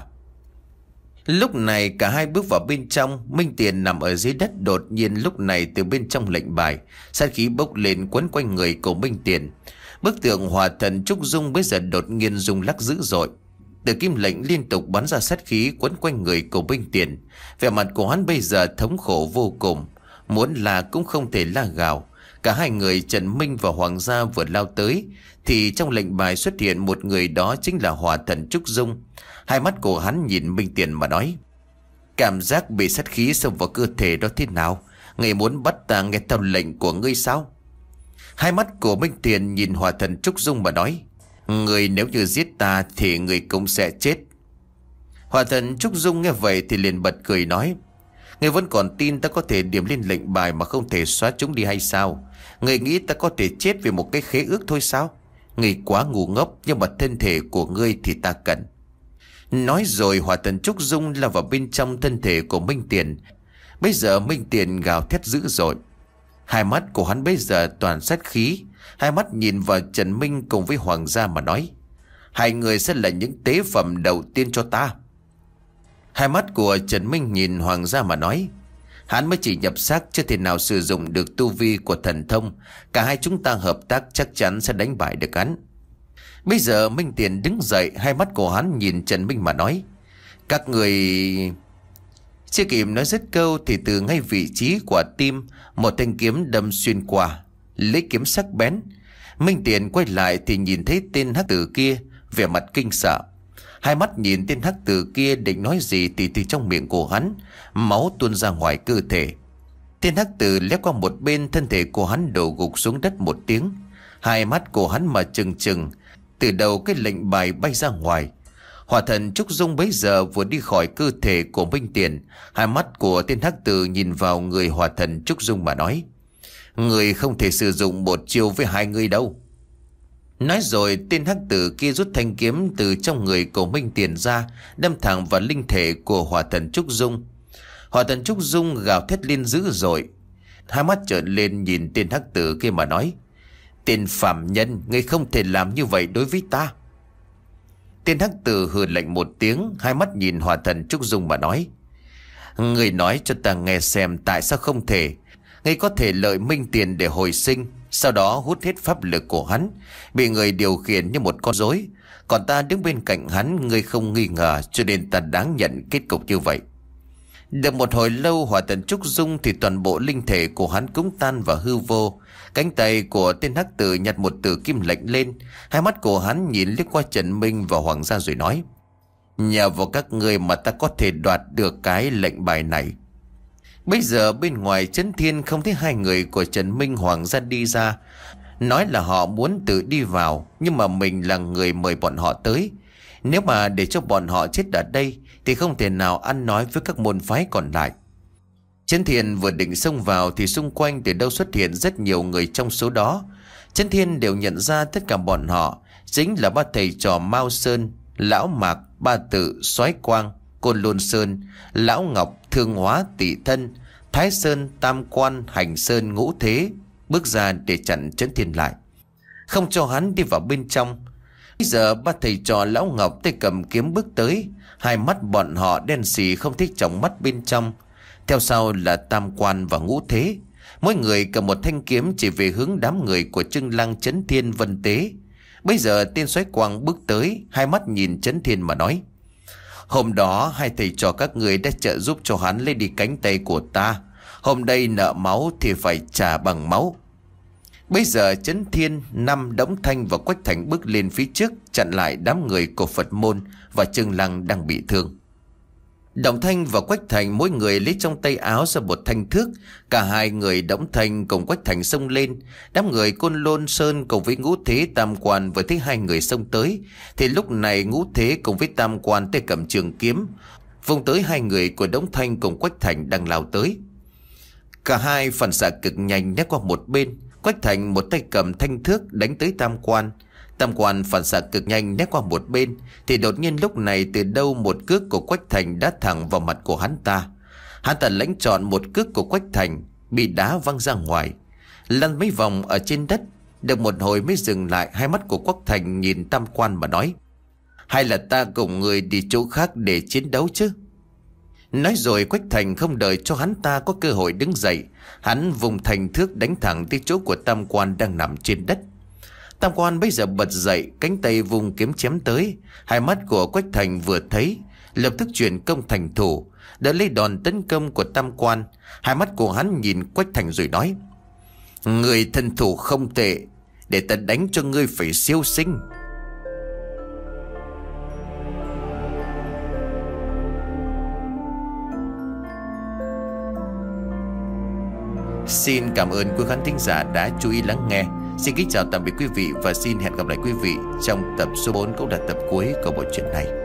Lúc này cả hai bước vào bên trong. Minh Tiền nằm ở dưới đất. Đột nhiên lúc này từ bên trong lệnh bài, sát khí bốc lên quấn quanh người của Minh Tiền. Bức tượng Hỏa Thần Trúc Dung bây giờ đột nhiên rung lắc dữ dội. Từ kim lệnh liên tục bắn ra sát khí quấn quanh người của Minh Tiền. Vẻ mặt của hắn bây giờ thống khổ vô cùng, muốn là cũng không thể la gào. Cả hai người Trần Minh và Hoàng gia vừa lao tới thì trong lệnh bài xuất hiện một người, đó chính là Hỏa Thần Trúc Dung. Hai mắt của hắn nhìn Minh Tiền mà nói: Cảm giác bị sát khí xông vào cơ thể đó thế nào? Ngươi muốn bắt ta nghe theo lệnh của ngươi sao? Hai mắt của Minh Tiền nhìn Hỏa Thần Trúc Dung mà nói: Ngươi nếu như giết ta thì ngươi cũng sẽ chết. Hỏa Thần Trúc Dung nghe vậy thì liền bật cười nói: Ngươi vẫn còn tin ta có thể điểm lên lệnh bài mà không thể xóa chúng đi hay sao? Ngươi nghĩ ta có thể chết vì một cái khế ước thôi sao? Ngươi quá ngu ngốc, nhưng mà thân thể của ngươi thì ta cần. Nói rồi Hỏa Thần Trúc Dung lao vào bên trong thân thể của Minh Tiền. Bây giờ Minh Tiền gào thét dữ dội. Hai mắt của hắn bây giờ toàn sát khí. Hai mắt nhìn vào Trần Minh cùng với Hoàng gia mà nói: Hai người sẽ là những tế phẩm đầu tiên cho ta. Hai mắt của Trần Minh nhìn Hoàng gia mà nói: Hắn mới chỉ nhập xác, chưa thể nào sử dụng được tu vi của thần thông. Cả hai chúng ta hợp tác chắc chắn sẽ đánh bại được hắn. Bây giờ Minh Tiền đứng dậy, hai mắt của hắn nhìn Trần Minh mà nói: Các người... Chưa kịp nói dứt câu thì từ ngay vị trí của tim, một thanh kiếm đâm xuyên qua. Lấy kiếm sắc bén, Minh Tiền quay lại thì nhìn thấy tên hắc tử kia, vẻ mặt kinh sợ. Hai mắt nhìn tên hắc tử kia định nói gì thì từ trong miệng của hắn máu tuôn ra ngoài cơ thể. Tên hắc tử lép qua một bên, thân thể của hắn đổ gục xuống đất một tiếng. Hai mắt của hắn mà trừng trừng. Từ đầu cái lệnh bài bay ra ngoài. Hỏa Thần Trúc Dung bấy giờ vừa đi khỏi cơ thể của Minh Tiền. Hai mắt của tên hắc tử nhìn vào người Hỏa Thần Trúc Dung mà nói: Người không thể sử dụng một chiêu với hai người đâu. Nói rồi tên hắc tử kia rút thanh kiếm từ trong người của Minh Tiền ra, đâm thẳng vào linh thể của Hỏa Thần Trúc Dung. Hỏa Thần Trúc Dung gào thét lên dữ dội. Hai mắt trợn lên nhìn tên hắc tử kia mà nói: Tên phàm nhân, ngươi không thể làm như vậy đối với ta. Tên hắc tử hừ lạnh một tiếng, hai mắt nhìn Hỏa Thần Trúc Dung mà nói: Ngươi nói cho ta nghe xem tại sao không thể. Ngươi có thể lợi Minh Tiền để hồi sinh, sau đó hút hết pháp lực của hắn, bị người điều khiển như một con rối. Còn ta đứng bên cạnh hắn, ngươi không nghi ngờ, cho nên ta đáng nhận kết cục như vậy. Được một hồi lâu Hỏa Thần Trúc Dung thì toàn bộ linh thể của hắn cũng tan vào hư vô. Cánh tay của tên hắc tử nhặt một tử kim lệnh lên. Hai mắt của hắn nhìn liếc qua Trần Minh và Hoàng gia rồi nói: Nhờ vào các ngươi mà ta có thể đoạt được cái lệnh bài này. Bây giờ bên ngoài Trấn Thiên không thấy hai người của Trần Minh Hoàng gia đi ra. Nói là họ muốn tự đi vào, nhưng mà mình là người mời bọn họ tới. Nếu mà để cho bọn họ chết ở đây thì không thể nào ăn nói với các môn phái còn lại. Trấn Thiên vừa định xông vào thì xung quanh từ đâu xuất hiện rất nhiều người trong số đó. Trấn Thiên đều nhận ra tất cả bọn họ chính là ba thầy trò Mao Sơn, Lão Mạc, Ba Tự, Soái Quang, Côn Lôn Sơn, Lão Ngọc, Thương Hóa, Tỷ Thân, Thái Sơn, Tam Quan, Hành Sơn, Ngũ Thế bước ra để chặn Trấn Thiên lại, không cho hắn đi vào bên trong. Bây giờ ba thầy trò Lão Ngọc tay cầm kiếm bước tới, hai mắt bọn họ đen sì không thích trong mắt bên trong. Theo sau là Tam Quan và Ngũ Thế, mỗi người cầm một thanh kiếm chỉ về hướng đám người của Trương Lăng, Trấn Thiên, Vân Tế. Bây giờ tên Soái Quang bước tới, hai mắt nhìn Trấn Thiên mà nói: Hôm đó hai thầy trò các người đã trợ giúp cho hắn lấy đi cánh tay của ta. Hôm nay nợ máu thì phải trả bằng máu. Bây giờ Trấn Thiên, Năm, Đống Thanh và Quách Thành bước lên phía trước, chặn lại đám người của Phật môn và Trương Lăng đang bị thương. Đổng Thanh và Quách Thành mỗi người lấy trong tay áo ra một thanh thước. Cả hai người Đổng Thanh cùng Quách Thành xông lên. Đám người Côn Lôn Sơn cùng với Ngũ Thế Tam Quan vừa thấy hai người xông tới, thì lúc này Ngũ Thế cùng với Tam Quan tay cầm trường kiếm vung tới hai người của Đổng Thanh cùng Quách Thành đang lao tới. Cả hai phản xạ cực nhanh né qua một bên. Quách Thành một tay cầm thanh thước đánh tới Tam Quan. Tam Quan phản xạ cực nhanh né qua một bên, thì đột nhiên lúc này từ đâu một cước của Quách Thành đá thẳng vào mặt của hắn ta. Hắn ta lãnh trọn một cước của Quách Thành, bị đá văng ra ngoài, lăn mấy vòng ở trên đất. Được một hồi mới dừng lại. Hai mắt của Quách Thành nhìn Tam Quan mà nói: hay là ta cùng người đi chỗ khác để chiến đấu chứ? Nói rồi Quách Thành không đợi cho hắn ta có cơ hội đứng dậy, hắn vùng thanh thước đánh thẳng tới chỗ của Tam Quan đang nằm trên đất. Tam Quan bây giờ bật dậy, cánh tay vùng kiếm chém tới. Hai mắt của Quách Thành vừa thấy, lập tức chuyển công thành thủ, đỡ lấy đòn tấn công của Tam Quan. Hai mắt của hắn nhìn Quách Thành rồi nói: người thân thủ không tệ, để ta đánh cho ngươi phải siêu sinh. Xin cảm ơn quý khán thính giả đã chú ý lắng nghe. Xin kính chào tạm biệt quý vị và xin hẹn gặp lại quý vị trong tập số bốn cũng là tập cuối của bộ truyện này.